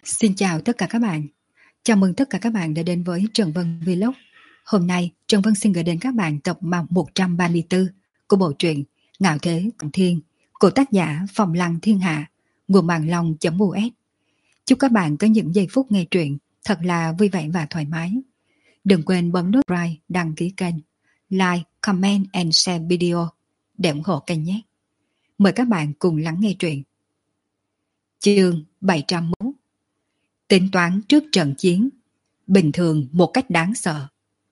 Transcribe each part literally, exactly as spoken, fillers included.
Xin chào tất cả các bạn. Chào mừng tất cả các bạn đã đến với Trần Vân Vlog. Hôm nay Trần Vân xin gửi đến các bạn tập một trăm ba mươi tư của bộ truyện Ngạo Thế Cận Thiên của tác giả Phong Lăng Thiên Hạ, nguồn mạng long.us. Chúc các bạn có những giây phút nghe truyện thật là vui vẻ và thoải mái. Đừng quên bấm nút subscribe, đăng ký kênh, like, comment and share video để ủng hộ kênh nhé. Mời các bạn cùng lắng nghe truyện. Chương bảy trăm mốt. Tính toán trước trận chiến, bình thường một cách đáng sợ.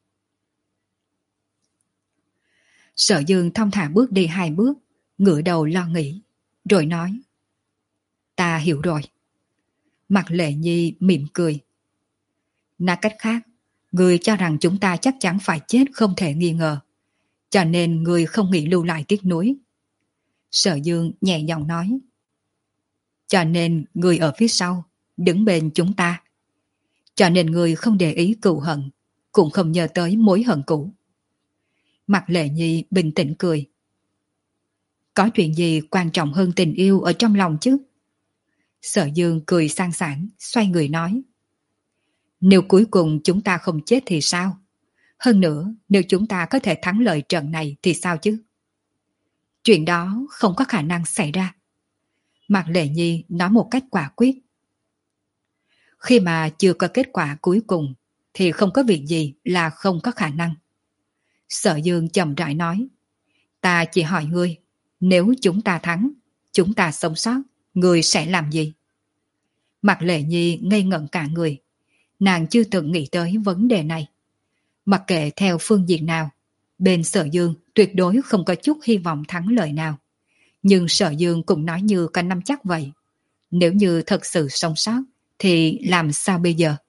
Sở Dương thong thả bước đi hai bước, ngửa đầu lo nghĩ, rồi nói: Ta hiểu rồi. Mặt Lệ Nhi mỉm cười. Nói cách khác, người cho rằng chúng ta chắc chắn phải chết không thể nghi ngờ, cho nên người không nghĩ lưu lại tiếc nuối. Sở Dương nhẹ giọng nói: Cho nên người ở phía sau, đứng bên chúng ta. Cho nên người không để ý cừu hận, cũng không nhớ tới mối hận cũ. Mặt Lệ Nhi bình tĩnh cười. Có chuyện gì quan trọng hơn tình yêu ở trong lòng chứ? Sở Dương cười sang sảng, xoay người nói: Nếu cuối cùng chúng ta không chết thì sao? Hơn nữa, nếu chúng ta có thể thắng lợi trận này thì sao chứ? Chuyện đó không có khả năng xảy ra. Mặt Lệ Nhi nói một cách quả quyết. Khi mà chưa có kết quả cuối cùng thì không có việc gì là không có khả năng. Sở Dương chậm rãi nói: Ta chỉ hỏi ngươi, nếu chúng ta thắng, chúng ta sống sót, ngươi sẽ làm gì? Mặt Lệ Nhi ngây ngẩn cả người. Nàng chưa từng nghĩ tới vấn đề này. Mặc kệ theo phương diện nào, bên Sở Dương tuyệt đối không có chút hy vọng thắng lợi nào. Nhưng Sở Dương cũng nói như có nắm chắc vậy. Nếu như thật sự sống sót thì làm sao bây giờ?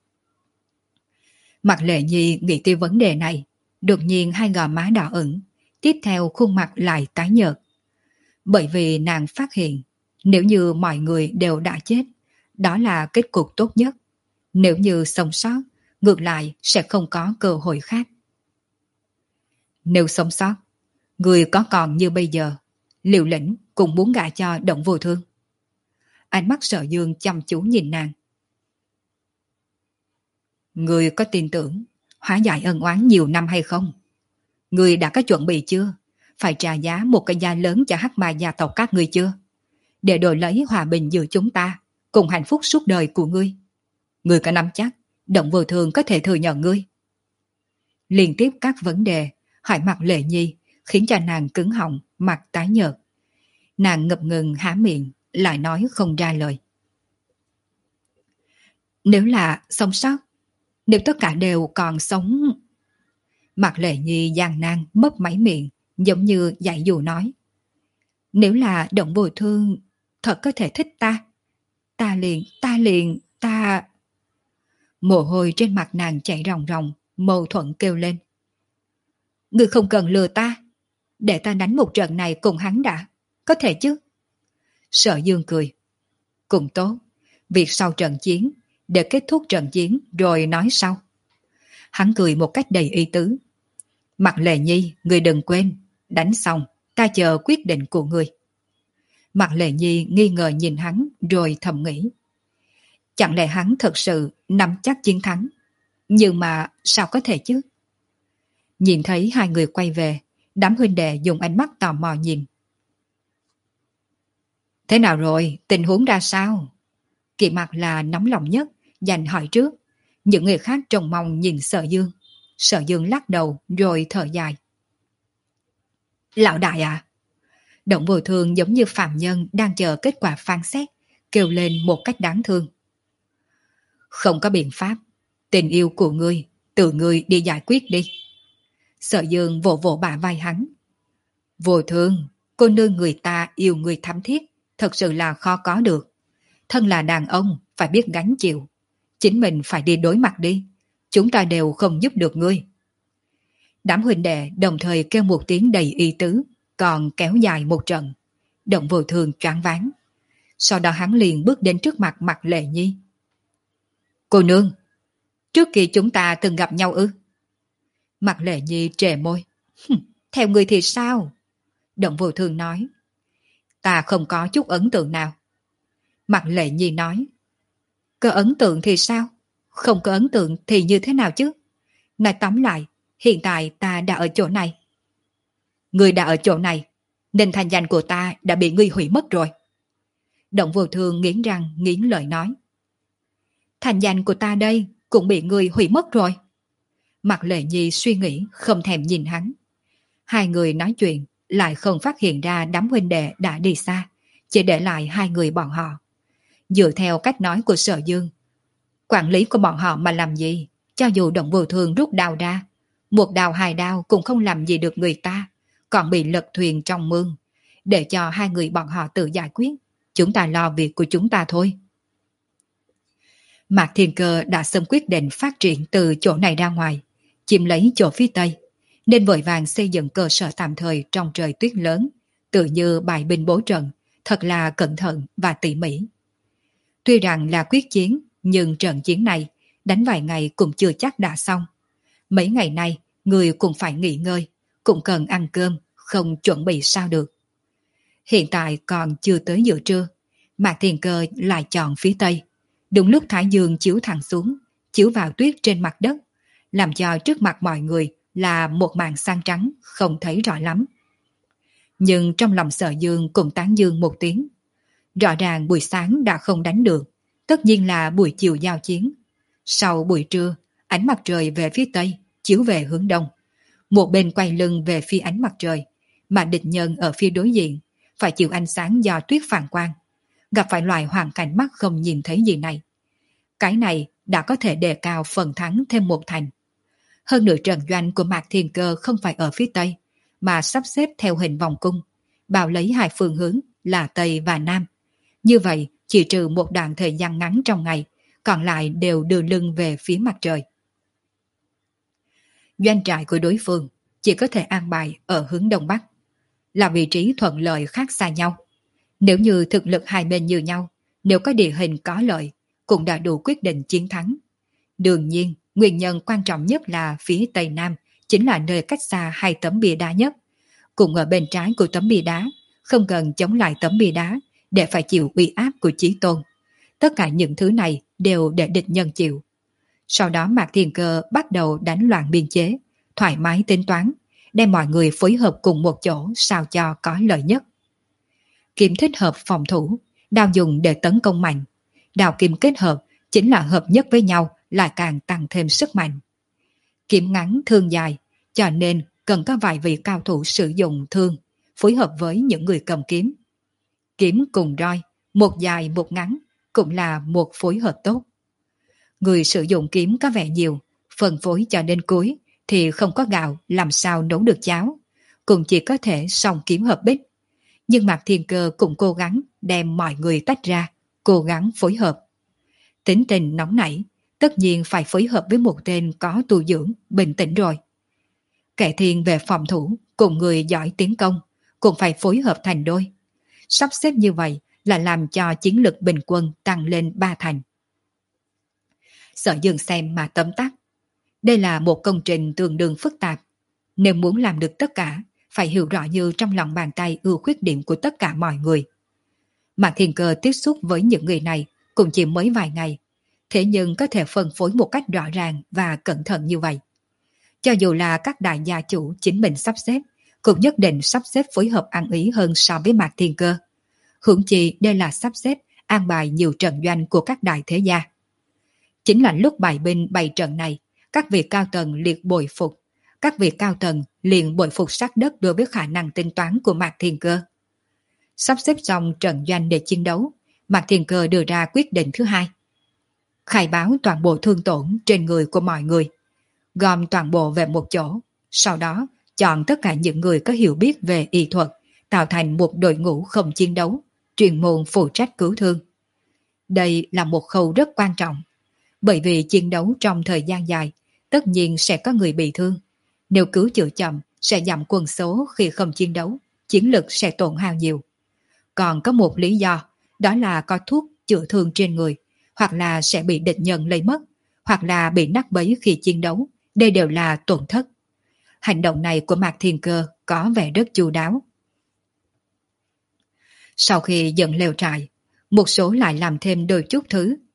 Mặt Lệ Nhi nghĩ tới vấn đề này, đột nhiên hai gò má đỏ ửng, tiếp theo khuôn mặt lại tái nhợt. Bởi vì nàng phát hiện, nếu như mọi người đều đã chết, đó là kết cục tốt nhất. Nếu như sống sót, ngược lại sẽ không có cơ hội khác. Nếu sống sót, người có còn như bây giờ, Liều Lĩnh cũng muốn gả cho Động Vô Thương. Ánh mắt Sở Dương chăm chú nhìn nàng. Người có tin tưởng hóa giải ân oán nhiều năm hay không? Người đã có chuẩn bị chưa? Phải trả giá một cái giá lớn cho hắc ma gia tộc các ngươi chưa? Để đổi lấy hòa bình giữa chúng ta, cùng hạnh phúc suốt đời của ngươi. Ngươi có nắm chắc Động Vô Thương có thể thừa nhận ngươi? Liên tiếp các vấn đề hỏi mặt Lệ Nhi khiến cho nàng cứng họng, mặt tái nhợt. Nàng ngập ngừng há miệng, lại nói không ra lời. Nếu là sống sót, nếu tất cả đều còn sống... Mặt Lệ Nhi gian nan mất máy miệng, giống như dạy dù nói. Nếu là Động Vô Thương thật có thể thích ta, ta liền, ta liền, ta... Mồ hôi trên mặt nàng chảy ròng ròng, mâu thuẫn kêu lên. Ngươi không cần lừa ta, để ta đánh một trận này cùng hắn đã, có thể chứ? Sở Dương cười. Cũng tốt, việc sau trận chiến, để kết thúc trận chiến rồi nói sau. Hắn cười một cách đầy ý tứ. Mặt Lệ Nhi, ngươi đừng quên, đánh xong, ta chờ quyết định của ngươi. Mặt Lệ Nhi nghi ngờ nhìn hắn rồi thầm nghĩ. Chẳng lẽ hắn thật sự nắm chắc chiến thắng? Nhưng mà sao có thể chứ? Nhìn thấy hai người quay về, đám huynh đệ dùng ánh mắt tò mò nhìn. Thế nào rồi, tình huống ra sao? Kỳ Mặc là nóng lòng nhất, dành hỏi trước. Những người khác trông mong nhìn Sở Dương. Sở Dương lắc đầu rồi thở dài. Lão đại à? Động Vô Thương giống như phạm nhân đang chờ kết quả phán xét, kêu lên một cách đáng thương. Không có biện pháp, tình yêu của ngươi, tự ngươi đi giải quyết đi. Sở Dương vỗ vỗ bả vai hắn. Vô Thương, cô nương người ta yêu người thắm thiết, thật sự là khó có được. Thân là đàn ông, phải biết gánh chịu. Chính mình phải đi đối mặt đi. Chúng ta đều không giúp được ngươi. Đám huynh đệ đồng thời kêu một tiếng đầy ý tứ, còn kéo dài một trận. Động Vô Thương choáng váng. Sau đó hắn liền bước đến trước mặt Mặt Lệ Nhi. Cô nương, trước kia chúng ta từng gặp nhau ư? Mặt Lệ Nhi trề môi. Theo người thì sao? Động Vô Thương nói. Ta không có chút ấn tượng nào. Mặt Lệ Nhi nói. Có ấn tượng thì sao? Không có ấn tượng thì như thế nào chứ? Nói tóm lại, hiện tại ta đã ở chỗ này. Ngươi đã ở chỗ này, nên thành danh của ta đã bị ngươi hủy mất rồi. Động Vô Thương nghiến răng nghiến lợi nói. Thành danh của ta đây cũng bị ngươi hủy mất rồi. Mạc Lệ Nhi suy nghĩ không thèm nhìn hắn. Hai người nói chuyện lại không phát hiện ra đám huynh đệ đã đi xa, chỉ để lại hai người bọn họ. Dựa theo cách nói của Sở Dương, quản lý của bọn họ mà làm gì, cho dù Động Vô Thương rút đao ra, một đao hai đao cũng không làm gì được người ta, còn bị lật thuyền trong mương. Để cho hai người bọn họ tự giải quyết, chúng ta lo việc của chúng ta thôi. Mạc Thiên Cơ đã sớm quyết định phát triển từ chỗ này ra ngoài, chiếm lấy chỗ phía tây, nên vội vàng xây dựng cơ sở tạm thời trong trời tuyết lớn, tự như bài binh bố trận, thật là cẩn thận và tỉ mỉ. Tuy rằng là quyết chiến, nhưng trận chiến này đánh vài ngày cũng chưa chắc đã xong. Mấy ngày nay, người cũng phải nghỉ ngơi, cũng cần ăn cơm, không chuẩn bị sao được. Hiện tại còn chưa tới giữa trưa, Mạc Thiên Cơ lại chọn phía tây. Đúng lúc thái dương chiếu thẳng xuống, chiếu vào tuyết trên mặt đất, làm cho trước mặt mọi người là một màn xanh trắng không thấy rõ lắm. Nhưng trong lòng Sở Dương cũng tán dương một tiếng. Rõ ràng buổi sáng đã không đánh được, tất nhiên là buổi chiều giao chiến. Sau buổi trưa, ánh mặt trời về phía tây, chiếu về hướng đông. Một bên quay lưng về phía ánh mặt trời, mà địch nhân ở phía đối diện phải chịu ánh sáng do tuyết phản quang, gặp phải loại hoàn cảnh mắt không nhìn thấy gì này. Cái này đã có thể đề cao phần thắng thêm một thành. Hơn nữa trận doanh của Mạc Thiên Cơ không phải ở phía tây, mà sắp xếp theo hình vòng cung, bao lấy hai phương hướng là tây và nam. Như vậy, chỉ trừ một đoạn thời gian ngắn trong ngày, còn lại đều đưa lưng về phía mặt trời. Doanh trại của đối phương chỉ có thể an bài ở hướng đông bắc, là vị trí thuận lợi khác xa nhau. Nếu như thực lực hai bên như nhau, nếu có địa hình có lợi, cũng đã đủ quyết định chiến thắng. Đương nhiên, nguyên nhân quan trọng nhất là phía tây nam, chính là nơi cách xa hai tấm bia đá nhất. Cùng ở bên trái của tấm bia đá, không cần chống lại tấm bia đá để phải chịu uy áp của Chí Tôn. Tất cả những thứ này đều để địch nhân chịu. Sau đó Mạc Thiên Cơ bắt đầu đánh loạn biên chế, thoải mái tính toán, đem mọi người phối hợp cùng một chỗ sao cho có lợi nhất. Kiếm thích hợp phòng thủ, đao dùng để tấn công mạnh. Đao kiếm kết hợp chính là hợp nhất với nhau, lại càng tăng thêm sức mạnh. Kiếm ngắn thương dài, cho nên cần có vài vị cao thủ sử dụng thương, phối hợp với những người cầm kiếm. Kiếm cùng roi, một dài một ngắn, cũng là một phối hợp tốt. Người sử dụng kiếm có vẻ nhiều, phân phối cho đến cuối thì không có gạo làm sao nấu được cháo, cũng chỉ có thể song kiếm hợp bích. Nhưng Mạc Thiên Cơ cũng cố gắng đem mọi người tách ra, cố gắng phối hợp. Tính tình nóng nảy, tất nhiên phải phối hợp với một tên có tu dưỡng, bình tĩnh rồi. Kẻ thiên về phòng thủ, cùng người giỏi tiến công, cũng phải phối hợp thành đôi. Sắp xếp như vậy là làm cho chiến lực bình quân tăng lên ba thành. Sở Dương xem mà tấm tắc. Đây là một công trình tương đương phức tạp. Nếu muốn làm được tất cả, phải hiểu rõ như trong lòng bàn tay ưu khuyết điểm của tất cả mọi người. Mạc Thiên Cơ tiếp xúc với những người này cũng chỉ mới vài ngày, thế nhưng có thể phân phối một cách rõ ràng và cẩn thận như vậy. Cho dù là các đại gia chủ chính mình sắp xếp, cũng nhất định sắp xếp phối hợp ăn ý hơn so với Mạc Thiên Cơ. Huống chi đây là sắp xếp an bài nhiều trận doanh của các đại thế gia. Chính là lúc bài binh bày trận này, các vị cao tầng liệt bội phục, các vị cao tầng liền bội phục sát đất đối với khả năng tính toán của Mạc Thiên Cơ. Sắp xếp xong trận doanh để chiến đấu, Mạc Thiên Cơ đưa ra quyết định thứ hai. Khai báo toàn bộ thương tổn trên người của mọi người, gom toàn bộ về một chỗ, sau đó chọn tất cả những người có hiểu biết về y thuật, tạo thành một đội ngũ không chiến đấu, chuyên môn phụ trách cứu thương. Đây là một khâu rất quan trọng, bởi vì chiến đấu trong thời gian dài, tất nhiên sẽ có người bị thương. Nếu cứu chữa chậm, sẽ giảm quân số khi không chiến đấu, chiến lực sẽ tổn hao nhiều. Còn có một lý do, đó là có thuốc chữa thương trên người, hoặc là sẽ bị địch nhân lấy mất, hoặc là bị nát bấy khi chiến đấu, đây đều là tổn thất. Hành động này của Mạc Thiên Cơ có vẻ rất chu đáo. Sau khi dựng lều trại, một số lại làm thêm đôi chút thứ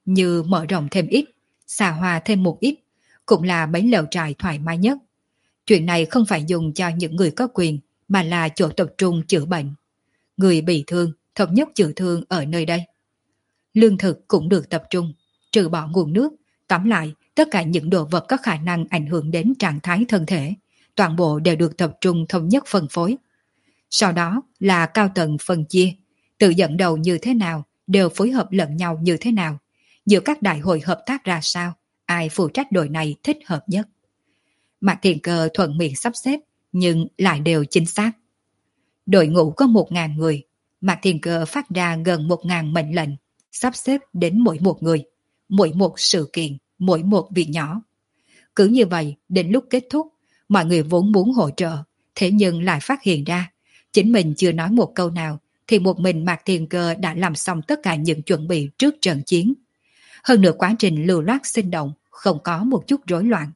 như mở rộng thêm ít, xa hoa thêm một ít, cũng là mấy lều trại thoải mái nhất. Chuyện này không phải dùng cho những người có quyền, mà là chỗ tập trung chữa bệnh. Người bị thương, thống nhất chữa thương ở nơi đây. Lương thực cũng được tập trung, trừ bỏ nguồn nước, tóm lại, tất cả những đồ vật có khả năng ảnh hưởng đến trạng thái thân thể, toàn bộ đều được tập trung thống nhất phân phối. Sau đó là cao tầng phân chia, tự dẫn đầu như thế nào, đều phối hợp lẫn nhau như thế nào, giữa các đại hội hợp tác ra sao, ai phụ trách đội này thích hợp nhất. Mạc Thiền Cơ thuận miệng sắp xếp, nhưng lại đều chính xác. Đội ngũ có một ngàn người, Mạc Thiền Cơ phát ra gần một ngàn mệnh lệnh, sắp xếp đến mỗi một người, mỗi một sự kiện, mỗi một việc nhỏ. Cứ như vậy, đến lúc kết thúc, mọi người vốn muốn hỗ trợ, thế nhưng lại phát hiện ra, chính mình chưa nói một câu nào, thì một mình Mạc Thiền Cơ đã làm xong tất cả những chuẩn bị trước trận chiến. Hơn nữa quá trình lưu loát sinh động, không có một chút rối loạn.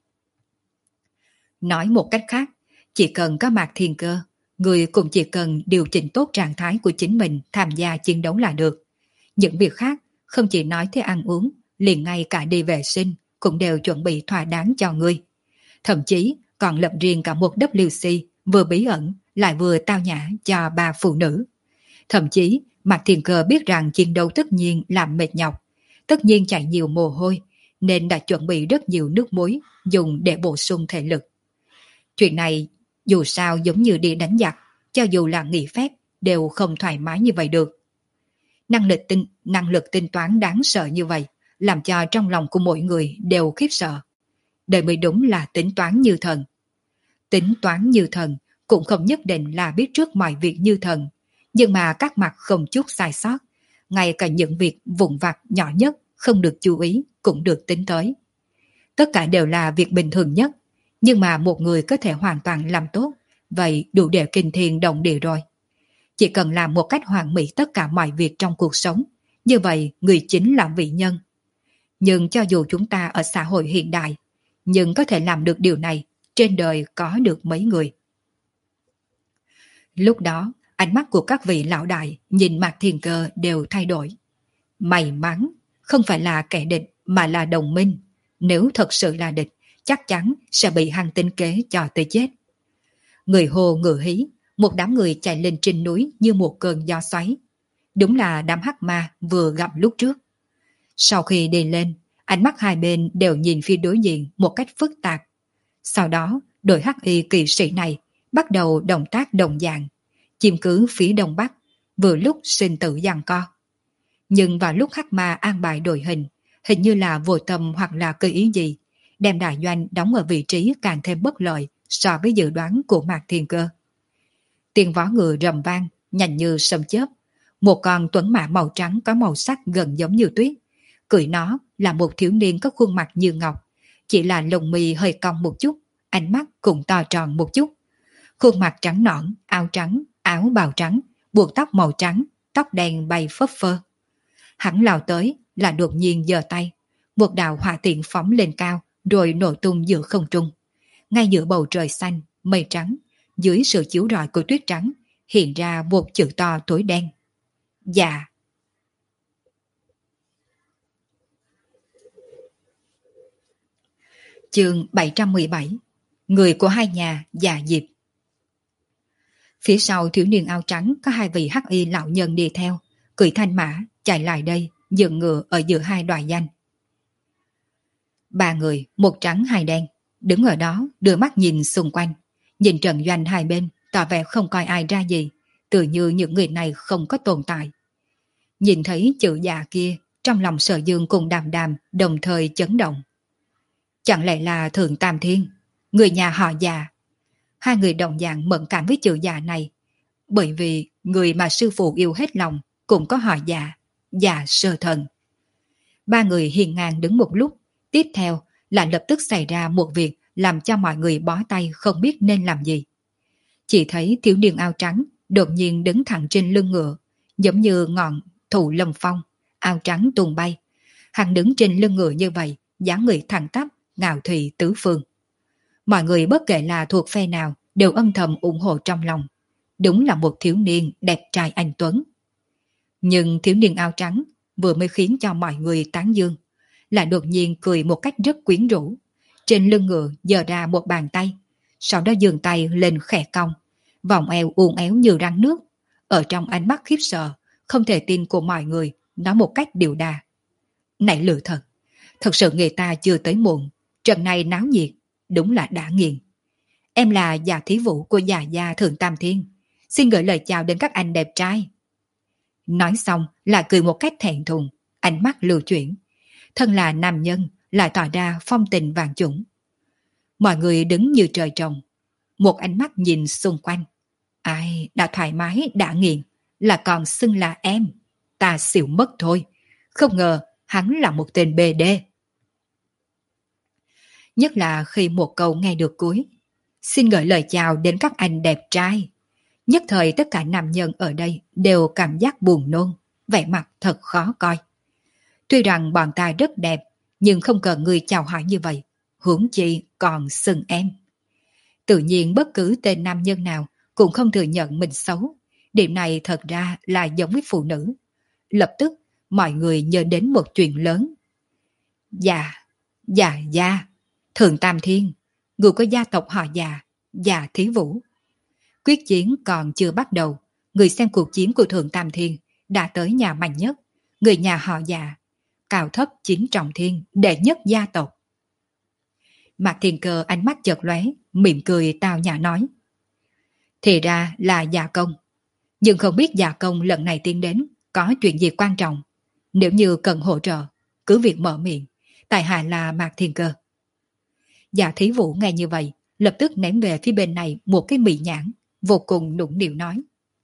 Nói một cách khác, chỉ cần có Mạc Thiền Cơ, người cũng chỉ cần điều chỉnh tốt trạng thái của chính mình tham gia chiến đấu là được. Những việc khác, không chỉ nói tới ăn uống, liền ngay cả đi vệ sinh, cũng đều chuẩn bị thỏa đáng cho ngươi. Thậm chí còn lập riêng cả một W C vừa bí ẩn lại vừa tao nhã cho ba phụ nữ. Thậm chí Mạc Thiền Cơ biết rằng chiến đấu tất nhiên làm mệt nhọc, tất nhiên chảy nhiều mồ hôi, nên đã chuẩn bị rất nhiều nước muối dùng để bổ sung thể lực. Chuyện này dù sao giống như đi đánh giặc, cho dù là nghỉ phép đều không thoải mái như vậy được. Năng lực tinh, năng lực tính toán đáng sợ như vậy, làm cho trong lòng của mỗi người đều khiếp sợ. Đây mới đúng là tính toán như thần. Tính toán như thần cũng không nhất định là biết trước mọi việc như thần, nhưng mà các mặt không chút sai sót, ngay cả những việc vụn vặt nhỏ nhất không được chú ý cũng được tính tới. Tất cả đều là việc bình thường nhất, nhưng mà một người có thể hoàn toàn làm tốt, vậy đủ để kinh thiên động địa rồi. Chỉ cần làm một cách hoàn mỹ tất cả mọi việc trong cuộc sống, như vậy người chính là vị nhân. Nhưng cho dù chúng ta ở xã hội hiện đại, nhưng có thể làm được điều này, trên đời có được mấy người. Lúc đó, ánh mắt của các vị lão đại nhìn Mạc Thiền Cơ đều thay đổi. May mắn, không phải là kẻ địch mà là đồng minh. Nếu thật sự là địch, chắc chắn sẽ bị hắn tính kế cho tới chết. Người hồ ngựa hí, một đám người chạy lên trên núi như một cơn gió xoáy. Đúng là đám hắc ma vừa gặp lúc trước. Sau khi đi lên, ánh mắt hai bên đều nhìn phía đối diện một cách phức tạp. Sau đó, đội hắc y kỵ sĩ này bắt đầu động tác đồng dạng, chiếm cứ phía đông bắc, vừa lúc sinh tử giằng co. Nhưng vào lúc hắc ma an bài đội hình, hình như là vô tâm hoặc là cơ ý gì, đem đại doanh đóng ở vị trí càng thêm bất lợi so với dự đoán của Mạc Thiền Cơ. Tiếng vó ngựa rầm vang, nhanh như sấm chớp. Một con tuấn mã màu trắng có màu sắc gần giống như tuyết. Cưỡi nó là một thiếu niên có khuôn mặt như ngọc, chỉ là lông mi hơi cong một chút, ánh mắt cũng to tròn một chút. Khuôn mặt trắng nõn, áo trắng, áo bào trắng, buộc tóc màu trắng, tóc đen bay phấp phơ. Hắn lao tới là đột nhiên giơ tay, một đạo hỏa tiễn phóng lên cao rồi nổ tung giữa không trung. Ngay giữa bầu trời xanh, mây trắng, dưới sự chiếu rọi của tuyết trắng, hiện ra một chữ to tối đen. Dạ. Chương bảy trăm mười bảy. Người của hai nhà Dạ Diệp. Phía sau thiếu niên áo trắng có hai vị hắc y lão nhân đi theo, cưỡi thanh mã, chạy lại đây, dừng ngựa ở giữa hai đoài danh. Ba người, một trắng hai đen, đứng ở đó đưa mắt nhìn xung quanh, nhìn trận doanh hai bên, tỏ vẻ không coi ai ra gì, tự như những người này không có tồn tại. Nhìn thấy chữ Dạ kia, trong lòng Sở Dương cùng Đàm Đàm đồng thời chấn động. Chẳng lẽ là Thượng Tam Thiên, người nhà họ Dạ? Hai người đồng dạng mẫn cảm với chữ Dạ này, bởi vì người mà sư phụ yêu hết lòng cũng có họ Dạ, Dạ Sơ Thần. Ba người hiền ngang đứng một lúc, tiếp theo là lập tức xảy ra một việc làm cho mọi người bó tay không biết nên làm gì. Chỉ thấy thiếu niên áo trắng đột nhiên đứng thẳng trên lưng ngựa, giống như ngọn thụ lâm phong, áo trắng tung bay. Hắn đứng trên lưng ngựa như vậy, dáng người thẳng tắp, ngạo thị tứ phương. Mọi người bất kể là thuộc phe nào đều âm thầm ủng hộ trong lòng. Đúng là một thiếu niên đẹp trai anh tuấn. Nhưng thiếu niên áo trắng vừa mới khiến cho mọi người tán dương, là đột nhiên cười một cách rất quyến rũ. Trên lưng ngựa giơ ra một bàn tay, sau đó giương tay lên khẽ cong, vòng eo uốn éo như rắn nước. Ở trong ánh mắt khiếp sợ, không thể tin của mọi người, nói một cách điệu đà: này lựa thật, thật sự người ta chưa tới muộn, trận này náo nhiệt, đúng là đã nghiền. Em là già thí vũ của già gia Thượng Tam Thiên, xin gửi lời chào đến các anh đẹp trai. Nói xong là cười một cách thẹn thùng, ánh mắt lưu chuyển. Thân là nam nhân, lại tỏ ra phong tình vàng chủng. Mọi người đứng như trời trồng, một ánh mắt nhìn xung quanh. Ai đã thoải mái, đã nghiền, là còn xưng là em. Ta xỉu mất thôi, không ngờ hắn là một tên bê đê. Nhất là khi một câu nghe được cuối: xin gửi lời chào đến các anh đẹp trai. Nhất thời tất cả nam nhân ở đây đều cảm giác buồn nôn, vẻ mặt thật khó coi. Tuy rằng bọn ta rất đẹp, nhưng không cần người chào hỏi như vậy, huống chi còn xưng em. Tự nhiên bất cứ tên nam nhân nào cũng không thừa nhận mình xấu. Điểm này thật ra là giống với phụ nữ. Lập tức mọi người nhớ đến một chuyện lớn. Dạ, dạ gia, Thượng Tam Thiên, người có gia tộc họ Già, Già Thí Vũ. Quyết chiến còn chưa bắt đầu, người xem cuộc chiến của Thượng Tam Thiên đã tới nhà mạnh nhất, người nhà họ Già, cao thấp chín trọng thiên, đệ nhất gia tộc. Mạc Thiên Cơ ánh mắt chợt lóe, mỉm cười tao nhã nói: thì ra là Già Công, nhưng không biết Già Công lần này tiến đến có chuyện gì quan trọng. Nếu như cần hỗ trợ, cứ việc mở miệng, tại hạ là Mạc Thiên Cơ. Già Thí Vũ nghe như vậy, lập tức ném về phía bên này một cái mị nhãn, vô cùng nũng nịu nói: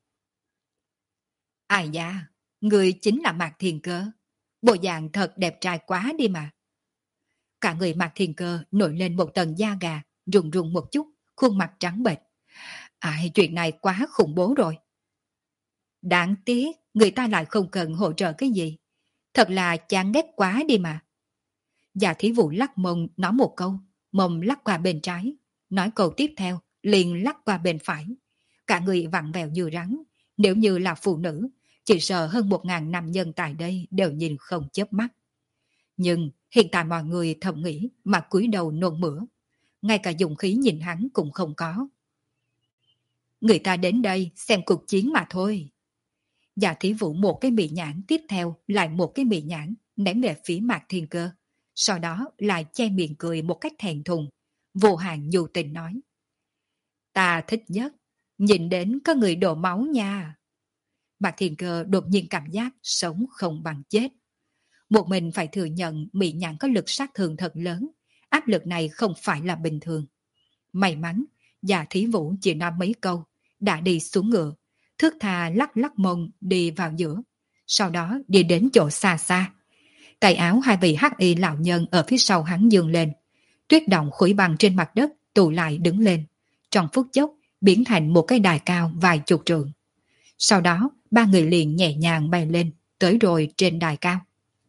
ai da, người chính là Mạc Thiên Cơ, bộ dạng thật đẹp trai quá đi mà. Cả người Mạc Thiên Cơ nổi lên một tầng da gà, rùng rùng một chút, khuôn mặt trắng bệch. Ai, chuyện này quá khủng bố rồi. Đáng tiếc, người ta lại không cần hỗ trợ cái gì. Thật là chán ghét quá đi mà. Già Thí Vũ lắc mông nói một câu, mông lắc qua bên trái, nói câu tiếp theo, liền lắc qua bên phải. Cả người vặn vẹo như rắn, nếu như là phụ nữ, chỉ sợ hơn một ngàn nam nhân tại đây đều nhìn không chớp mắt. Nhưng hiện tại mọi người thầm nghĩ mà cúi đầu nôn mửa, ngay cả dụng khí nhìn hắn cũng không có. Người ta đến đây xem cuộc chiến mà thôi. Già Thí Vũ một cái mị nhãn, tiếp theo lại một cái mị nhãn ném về phía Mạc Thiên Cơ, sau đó lại che miệng cười một cách thẹn thùng, vô hạn nhu tình nói: ta thích nhất nhìn đến có người đổ máu nha. Mạc Thiên Cơ đột nhiên cảm giác sống không bằng chết. Một mình phải thừa nhận mị nhãn có lực sát thương thật lớn, áp lực này không phải là bình thường. May mắn Già Thí Vũ chỉ nói mấy câu đã đi xuống ngựa, thước tha lắc lắc mông đi vào giữa, sau đó đi đến chỗ xa xa. Tay áo hai vị hắc y lão nhân ở phía sau hắn dương lên, tuyết động khối băng trên mặt đất tụ lại đứng lên, trong phút chốc biến thành một cái đài cao vài chục trượng. Sau đó ba người liền nhẹ nhàng bay lên, tới rồi trên đài cao.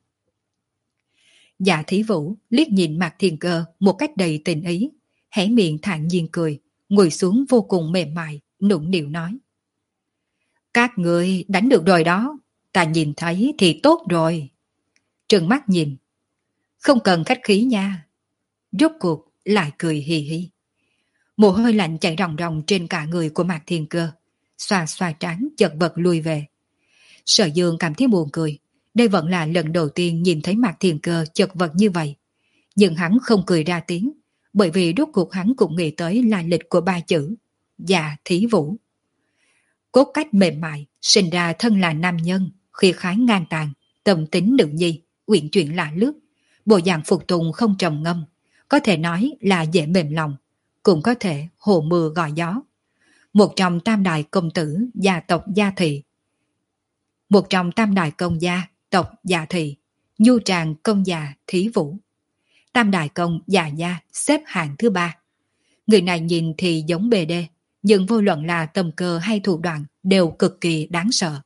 Dạ Thí Vũ liếc nhìn Mạc Thiên Cơ một cách đầy tình ý, hé miệng thản nhiên cười, ngồi xuống vô cùng mềm mại, nũng nịu nói: các người đánh được rồi đó, ta nhìn thấy thì tốt rồi. Trừng mắt nhìn: không cần khách khí nha. Rốt cuộc lại cười hì hì. Mồ hôi lạnh chảy ròng ròng trên cả người của Mạc Thiên Cơ, xoa xoa trán chật vật lui về. Sở Dương cảm thấy buồn cười, đây vẫn là lần đầu tiên nhìn thấy Mạc Thiên Cơ chật vật như vậy. Nhưng hắn không cười ra tiếng, bởi vì rốt cuộc hắn cũng nghĩ tới lai lịch của ba chữ Già Thí Vũ. Cốt cách mềm mại, sinh ra thân là nam nhân, khi khái ngang tàn, tâm tính nữ nhi, uyển chuyển lạ lướt, bộ dạng phục tùng không trầm ngâm, có thể nói là dễ mềm lòng, cũng có thể hồ mưa gọi gió. Một trong tam đại công tử gia tộc Gia Thị, một trong tam đại công gia tộc Gia Thị, nhu tràng công gia Thí Vũ. Tam đại công Gia Gia xếp hạng thứ ba. Người này nhìn thì giống bề đê, nhưng vô luận là tầm cơ hay thủ đoạn đều cực kỳ đáng sợ.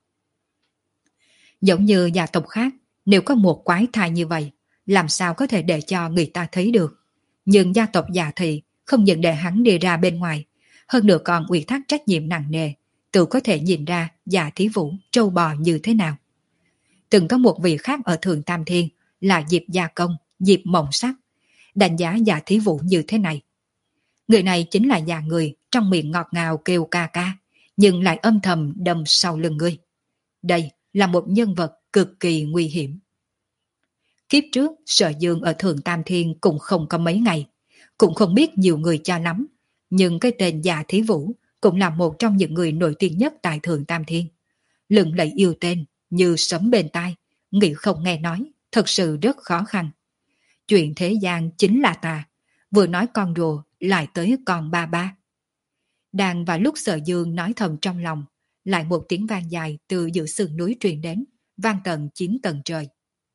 Giống như gia tộc khác, nếu có một quái thai như vậy, làm sao có thể để cho người ta thấy được. Nhưng gia tộc Gia Thị không những để hắn đi ra bên ngoài, hơn nữa còn ủy thác trách nhiệm nặng nề, tự có thể nhìn ra Già Thí Vũ trâu bò như thế nào. từng có một vị khác ở Thượng Tam Thiên là Diệp Gia Công, Diệp Mộng Sắc, đánh giá Dạ Thí Vũ như thế này. Người này chính là nhà người trong miệng ngọt ngào kêu ca ca, nhưng lại âm thầm đâm sau lưng ngươi. Đây là một nhân vật cực kỳ nguy hiểm. Kiếp trước, Sở Dương ở Thượng Tam Thiên cũng không có mấy ngày, cũng không biết nhiều người cho lắm, nhưng cái tên Dạ Thí Vũ cũng là một trong những người nổi tiếng nhất tại Thượng Tam Thiên. Lừng lẫy yêu tên, như sấm bên tai, nghĩ không nghe nói, thật sự rất khó khăn. Chuyện thế gian chính là tà, vừa nói con rùa lại tới con ba ba. Đang vào lúc Sở Dương nói thầm trong lòng, lại một tiếng vang dài từ giữa sườn núi truyền đến, vang tận chín tầng trời.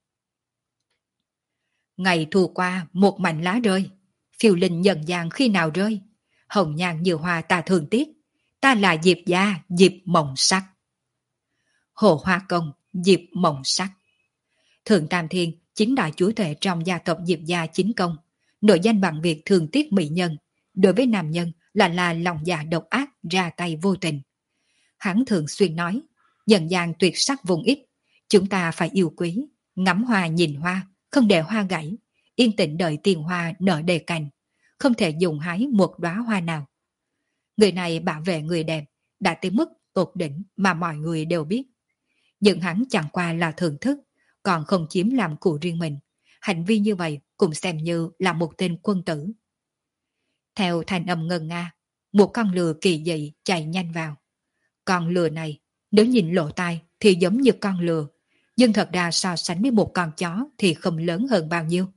Ngày thu qua một mảnh lá rơi, phiêu linh nhận dạng khi nào rơi, hồng nhan như hoa ta thường tiếc, ta là Diệp Gia, Diệp Mộng Sắc. Hồ Hoa Công, Diệp Mộng Sắc. Thượng Tam Thiên chính đại chúa tể trong gia tộc Diệp Gia chính công, nổi danh bằng việc thường tiếc mỹ nhân, đối với nam nhân là là lòng dạ độc ác, ra tay vô tình. Hắn thường xuyên nói, dân gian tuyệt sắc vùng ít, chúng ta phải yêu quý, ngắm hoa nhìn hoa, không để hoa gãy, yên tĩnh đợi tiền hoa nở đề cành, không thể dùng hái một đóa hoa nào. Người này bảo vệ người đẹp, đã tới mức tột đỉnh mà mọi người đều biết. Nhưng hắn chẳng qua là thưởng thức, còn không chiếm làm của riêng mình. Hành vi như vậy cũng xem như là một tên quân tử. Theo thanh âm ngân nga, một con lừa kỳ dị chạy nhanh vào. Con lừa này, nếu nhìn lộ tai thì giống như con lừa, nhưng thật ra so sánh với một con chó thì không lớn hơn bao nhiêu.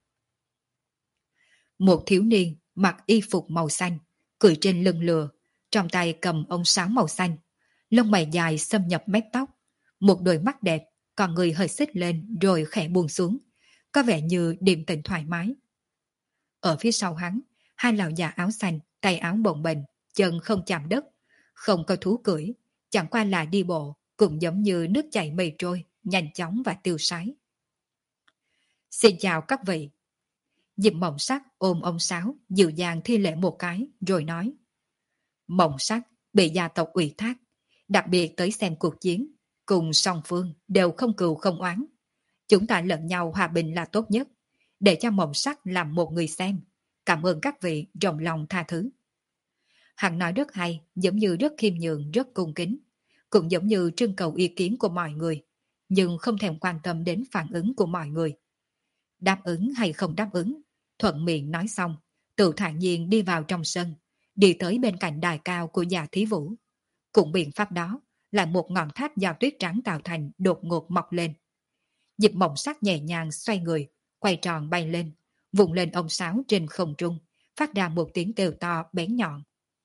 Một thiếu niên mặc y phục màu xanh, cưỡi trên lưng lừa, trong tay cầm ống sáo màu xanh, lông mày dài xâm nhập mép tóc, một đôi mắt đẹp, còn người hơi xích lên rồi khẽ buông xuống, có vẻ như điềm tĩnh thoải mái. Ở phía sau hắn, hai lão già áo xanh, tay áo bồng bềnh, chân không chạm đất, không có thú cưỡi, chẳng qua là đi bộ, cũng giống như nước chảy mây trôi, nhanh chóng và tiêu sái. Xin chào các vị. Diệp Mộng Sắc ôm ông sáo, dịu dàng thi lễ một cái, rồi nói. Mộng Sắc bị gia tộc ủy thác, đặc biệt tới xem cuộc chiến, cùng song phương đều không cừu không oán. Chúng ta lẫn nhau hòa bình là tốt nhất, để cho Mộng Sắc làm một người xem. Cảm ơn các vị rộng lòng tha thứ. Hắn nói rất hay, giống như rất khiêm nhường, rất cung kính, cũng giống như trưng cầu ý kiến của mọi người, nhưng không thèm quan tâm đến phản ứng của mọi người. Đáp ứng hay không đáp ứng, thuận miệng nói xong, tự thản nhiên đi vào trong sân, đi tới bên cạnh đài cao của Dạ Thí Vũ. Cũng biện pháp đó, là một ngọn tháp do tuyết trắng tạo thành đột ngột mọc lên. Diệp Mộng Sắc nhẹ nhàng xoay người, quay tròn bay lên, vùng lên ông sáo trên không trung, phát ra một tiếng kêu to bén nhọn.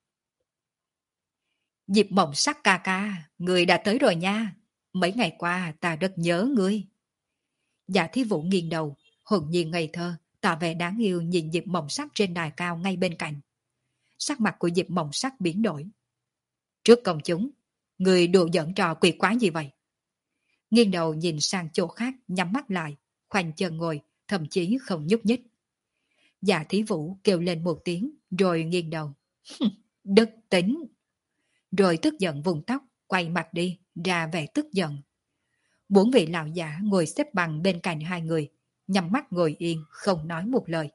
Diệp Mộng Sắc ca ca, người đã tới rồi nha. Mấy ngày qua ta rất nhớ ngươi. Dạ Thí Vũ nghiêng đầu, hồn nhiên ngây thơ, tỏ vẻ đáng yêu nhìn Diệp Mộng Sắc trên đài cao ngay bên cạnh. Sắc mặt của Diệp Mộng Sắc biến đổi. Trước công chúng, người đùa giỡn trò quỷ quái gì vậy? Nghiêng đầu nhìn sang chỗ khác, nhắm mắt lại, khoanh chân ngồi, thậm chí không nhúc nhích. Dạ Thí Vũ kêu lên một tiếng, rồi nghiêng đầu. Đức tính! Rồi tức giận vùng tóc, quay mặt đi, ra vẻ tức giận. Bốn vị lão giả ngồi xếp bằng bên cạnh hai người, nhắm mắt ngồi yên, không nói một lời.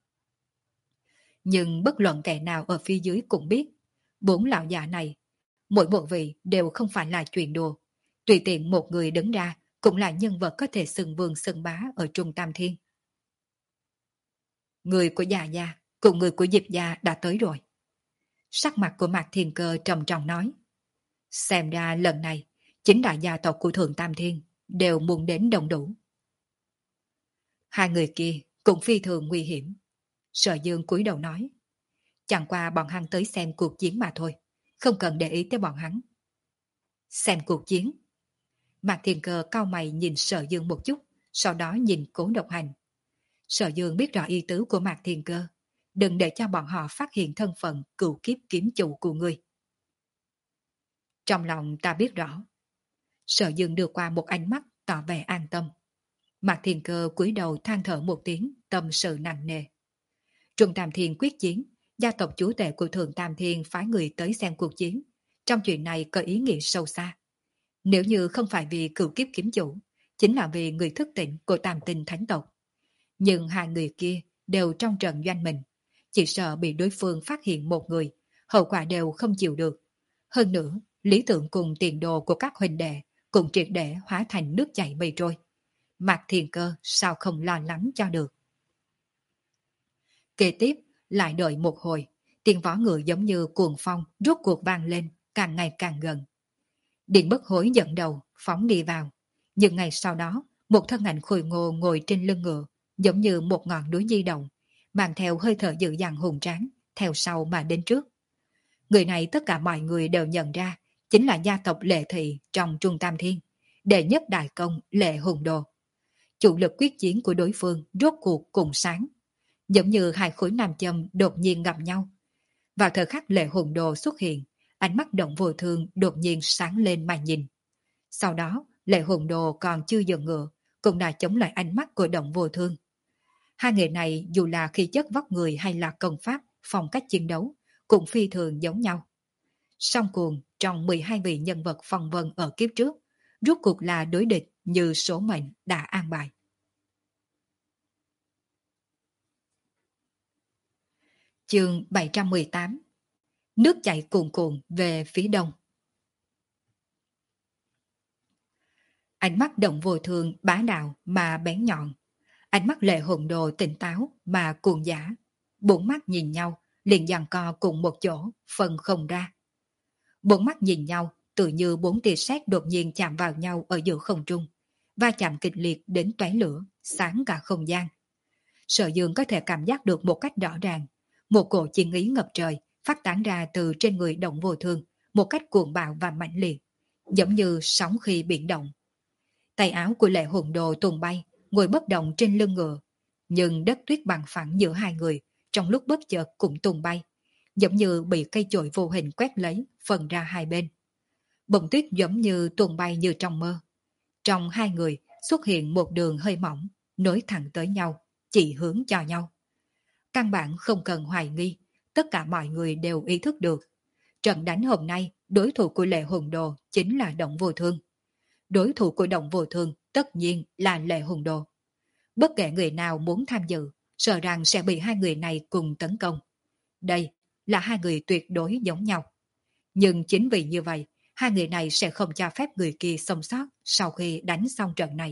Nhưng bất luận kẻ nào ở phía dưới cũng biết, bốn lão giả này, mỗi một vị đều không phải là chuyện đùa. Tùy tiện một người đứng ra, cũng là nhân vật có thể xưng vương xưng bá ở Trung Tam Thiên. Người của Dạ Gia, cùng người của Diệp Gia đã tới rồi. Sắc mặt của Mạc Thiên Cơ trầm trọng nói. Xem ra lần này, chính đại gia tộc của Thượng Tam Thiên đều muốn đến đông đủ. Hai người kia cũng phi thường nguy hiểm. Sở Dương cúi đầu nói. Chẳng qua bọn hắn tới xem cuộc chiến mà thôi, không cần để ý tới bọn hắn. Xem cuộc chiến. Mạc Thiên Cơ cau mày nhìn Sở Dương một chút, sau đó nhìn Cố Độc Hành. Sở Dương biết rõ ý tứ của Mạc Thiên Cơ, đừng để cho bọn họ phát hiện thân phận cựu kiếp kiếm chủ của ngươi. Trong lòng ta biết rõ. Sở Dương đưa qua một ánh mắt tỏ vẻ an tâm. Mạc Thiên Cơ cúi đầu than thở một tiếng, tâm sự nặng nề. Trung Tam Thiên quyết chiến, gia tộc chủ tể của Thượng Tam Thiên phái người tới xem cuộc chiến. Trong chuyện này có ý nghĩa sâu xa. Nếu như không phải vì cựu kiếp kiếm chủ, chính là vì người thức tỉnh của tam tinh thánh tộc. Nhưng hai người kia đều trong trận doanh mình, chỉ sợ bị đối phương phát hiện một người, hậu quả đều không chịu được. Hơn nữa, lý tưởng cùng tiền đồ của các huynh đệ cũng triệt để hóa thành nước chảy mây trôi. Mạc Thiên Cơ sao không lo lắng cho được. Kế tiếp, lại đợi một hồi, tiếng vó ngựa giống như cuồng phong rốt cuộc vang lên, càng ngày càng gần. Điện Bất Hối dẫn đầu, phóng đi vào. Nhưng ngày sau đó, một thân ảnh khôi ngô ngồi trên lưng ngựa, giống như một ngọn núi di động, mang theo hơi thở dữ dằn hùng tráng, theo sau mà đến trước. Người này tất cả mọi người đều nhận ra, chính là gia tộc Lệ Thị trong Trung Tam Thiên, đệ nhất đại công Lệ Hùng Đồ. Chủ lực quyết chiến của đối phương rốt cuộc cùng sáng, giống như hai khối nam châm đột nhiên gặp nhau. Vào thời khắc Lệ Hùng Đồ xuất hiện, ánh mắt Động Vô Thương đột nhiên sáng lên mà nhìn. Sau đó, Lệ Hùng Đồ còn chưa dừng ngựa, cũng đã chống lại ánh mắt của Động Vô Thương. Hai người này dù là khí chất vóc người hay là công pháp, phong cách chiến đấu, cũng phi thường giống nhau. Song cuồng trong mười hai vị nhân vật phong vân ở kiếp trước, rốt cuộc là đối địch như số mệnh đã an bài. Chương bảy trăm mười tám. Nước chảy cuồn cuộn về phía đông. Ánh mắt Động Vô Thương bá đạo mà bén nhọn, ánh mắt Lệ Hùng Đồ tỉnh táo mà cuồng dã. Bốn mắt nhìn nhau, liền giằng co cùng một chỗ, phân không ra. Bốn mắt nhìn nhau, tự như bốn tia sét đột nhiên chạm vào nhau ở giữa không trung, va chạm kịch liệt đến tóe lửa, sáng cả không gian. Sở Dương có thể cảm giác được một cách rõ ràng, một cổ chiến ý ngập trời phát tán ra từ trên người Động Vô Thương, một cách cuồng bạo và mãnh liệt, giống như sóng khi biển động. Tay áo của Lệ Hùng Đồ tung bay, ngồi bất động trên lưng ngựa, nhưng đất tuyết bằng phẳng giữa hai người trong lúc bất chợt cũng tung bay, giống như bị cây chổi vô hình quét lấy, phân ra hai bên. Bông tuyết giống như tung bay như trong mơ. Trong hai người xuất hiện một đường hơi mỏng, nối thẳng tới nhau, chỉ hướng cho nhau. Căn bản không cần hoài nghi, tất cả mọi người đều ý thức được. Trận đánh hôm nay, đối thủ của Lệ Hùng Đồ chính là Động Vô Thương. Đối thủ của Động Vô Thương tất nhiên là Lệ Hùng Đồ. Bất kể người nào muốn tham dự, sợ rằng sẽ bị hai người này cùng tấn công. Đây là hai người tuyệt đối giống nhau. Nhưng chính vì như vậy, hai người này sẽ không cho phép người kia sống sót sau khi đánh xong trận này.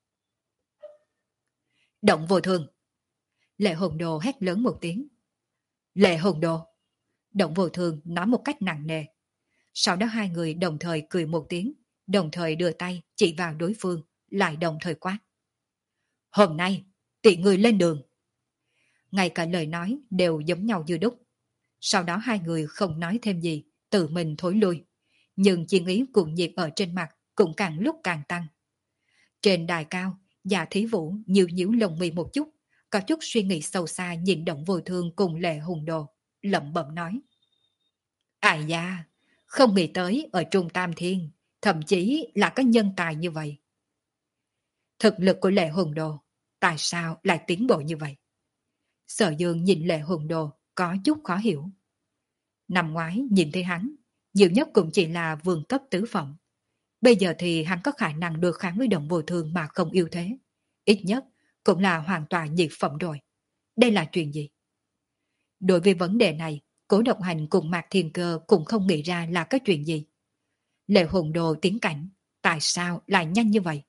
Động Vô Thương. Lệ Hùng Đồ hét lớn một tiếng. Lệ Hùng Đồ. Động Vô Thương nói một cách nặng nề. Sau đó hai người đồng thời cười một tiếng, đồng thời đưa tay chỉ vào đối phương, lại đồng thời quát. Hôm nay, tiện người lên đường. Ngay cả lời nói đều giống nhau như đúc. Sau đó hai người không nói thêm gì, tự mình thối lui. Nhưng chiến ý cuồng nhiệt ở trên mặt cũng càng lúc càng tăng. Trên đài cao, Dạ Thí Vũ nhíu nhíu lông mi một chút, có chút suy nghĩ sâu xa nhìn Động Vô Thương cùng Lệ Hùng Đồ, lẩm bẩm nói. Ai da, không nghĩ tới ở Trung Tam Thiên, thậm chí là có nhân tài như vậy. Thực lực của Lệ Hùng Đồ, tại sao lại tiến bộ như vậy? Sở Dương nhìn Lệ Hùng Đồ có chút khó hiểu. Năm ngoái nhìn thấy hắn, nhiều nhất cũng chỉ là vương cấp tứ phẩm. Bây giờ thì hắn có khả năng đối kháng với Động Vô Thương mà không yêu thế. Ít nhất cũng là hoàn toàn nhị phẩm rồi. Đây là chuyện gì? Đối với vấn đề này, Cố Độc Hành cùng Mạc Thiên Cơ cũng không nghĩ ra là cái chuyện gì. Lệ Hùng Đồ tiến cảnh, tại sao lại nhanh như vậy?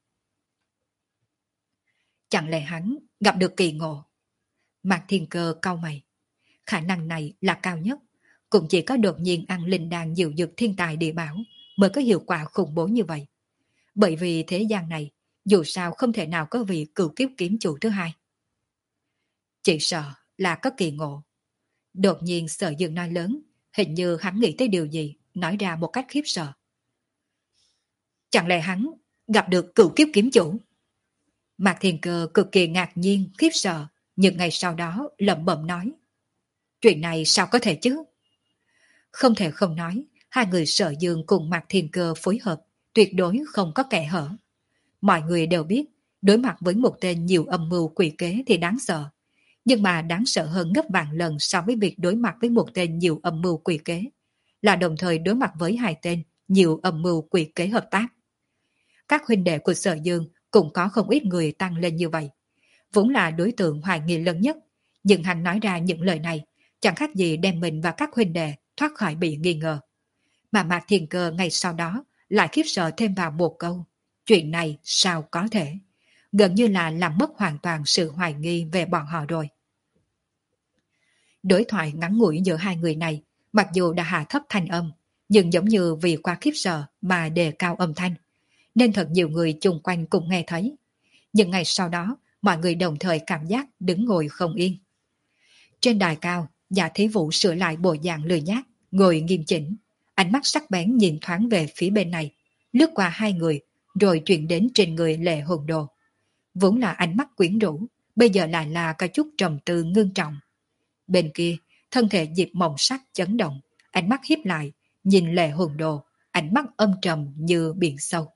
Chẳng lẽ hắn gặp được kỳ ngộ? Mạc Thiên Cơ cau mày. Khả năng này là cao nhất, cũng chỉ có đột nhiên ăn linh đan diệu dược thiên tài địa bảo mới có hiệu quả khủng bố như vậy. Bởi vì thế gian này, dù sao không thể nào có vị cửu kiếp kiếm chủ thứ hai. Chỉ sợ là có kỳ ngộ. Đột nhiên Sở Dương nói lớn, hình như hắn nghĩ tới điều gì, nói ra một cách khiếp sợ. Chẳng lẽ hắn gặp được cửu kiếp kiếm chủ? Mạc Thiên Cơ cực kỳ ngạc nhiên, khiếp sợ, nhưng ngày sau đó lẩm bẩm nói. Chuyện này sao có thể chứ? Không thể không nói, hai người Sở Dương cùng Mạc Thiên Cơ phối hợp, tuyệt đối không có kẻ hở. Mọi người đều biết, đối mặt với một tên nhiều âm mưu quỷ kế thì đáng sợ. Nhưng mà đáng sợ hơn gấp vạn lần so với việc đối mặt với một tên nhiều âm mưu quỷ kế, là đồng thời đối mặt với hai tên nhiều âm mưu quỷ kế hợp tác. Các huynh đệ của Sở Dương cũng có không ít người tăng lên như vậy. Vốn là đối tượng hoài nghi lớn nhất, nhưng hắn nói ra những lời này, chẳng khác gì đem mình và các huynh đệ thoát khỏi bị nghi ngờ. Mà Mạc Thiên Cơ ngay sau đó lại khiếp sợ thêm vào một câu. Chuyện này sao có thể? Gần như là làm mất hoàn toàn sự hoài nghi về bọn họ rồi. Đối thoại ngắn ngủi giữa hai người này, mặc dù đã hạ thấp thanh âm, nhưng giống như vì quá khiếp sợ mà đề cao âm thanh, nên thật nhiều người chung quanh cũng nghe thấy. Nhưng ngày sau đó, mọi người đồng thời cảm giác đứng ngồi không yên. Trên đài cao, Dạ Thí Vũ sửa lại bộ dạng lười nhác, ngồi nghiêm chỉnh, ánh mắt sắc bén nhìn thoáng về phía bên này, lướt qua hai người, rồi chuyển đến trên người Lệ Hồn Đồ. Vốn là ánh mắt quyến rũ, bây giờ lại là có chút trầm tư ngưng trọng. Bên kia, thân thể Diệp Mộng Sắc chấn động, ánh mắt hiếp lại, nhìn Lệ Hồn Đồ, ánh mắt âm trầm như biển sâu.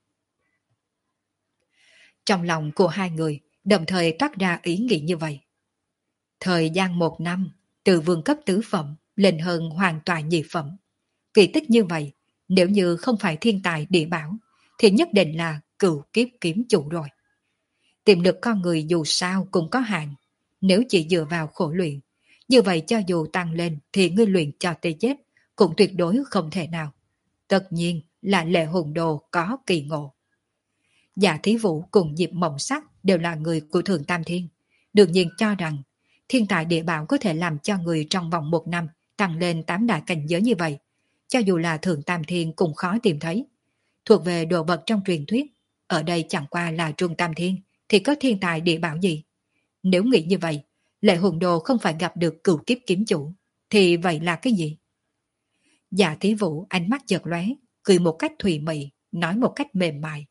Trong lòng của hai người đồng thời toát ra ý nghĩ như vậy. Thời gian một năm, từ vương cấp tứ phẩm lên hơn hoàn toàn nhị phẩm. Kỳ tích như vậy, nếu như không phải thiên tài địa bảo, thì nhất định là cửu kiếp kiếm chủ rồi. Tiềm lực con người dù sao cũng có hạn, nếu chỉ dựa vào khổ luyện, như vậy cho dù tăng lên thì ngươi luyện cho tới chết cũng tuyệt đối không thể nào. Tất nhiên là Lệ Hồn Đồ có kỳ ngộ. Dạ Thí Vũ cùng Diệp Mộng Sắc đều là người của Thượng Tam Thiên, đương nhiên cho rằng thiên tài địa bảo có thể làm cho người trong vòng một năm tăng lên tám đại cảnh giới như vậy, cho dù là Thượng Tam Thiên cũng khó tìm thấy. Thuộc về đồ vật trong truyền thuyết, ở đây chẳng qua là Trung Tam Thiên, thì có thiên tài địa bảo gì? Nếu nghĩ như vậy, Lệ Hồn Đồ không phải gặp được cửu kiếp kiếm chủ, thì vậy là cái gì? Dạ Thí Vũ ánh mắt chợt lóe, cười một cách thùy mị, nói một cách mềm mại.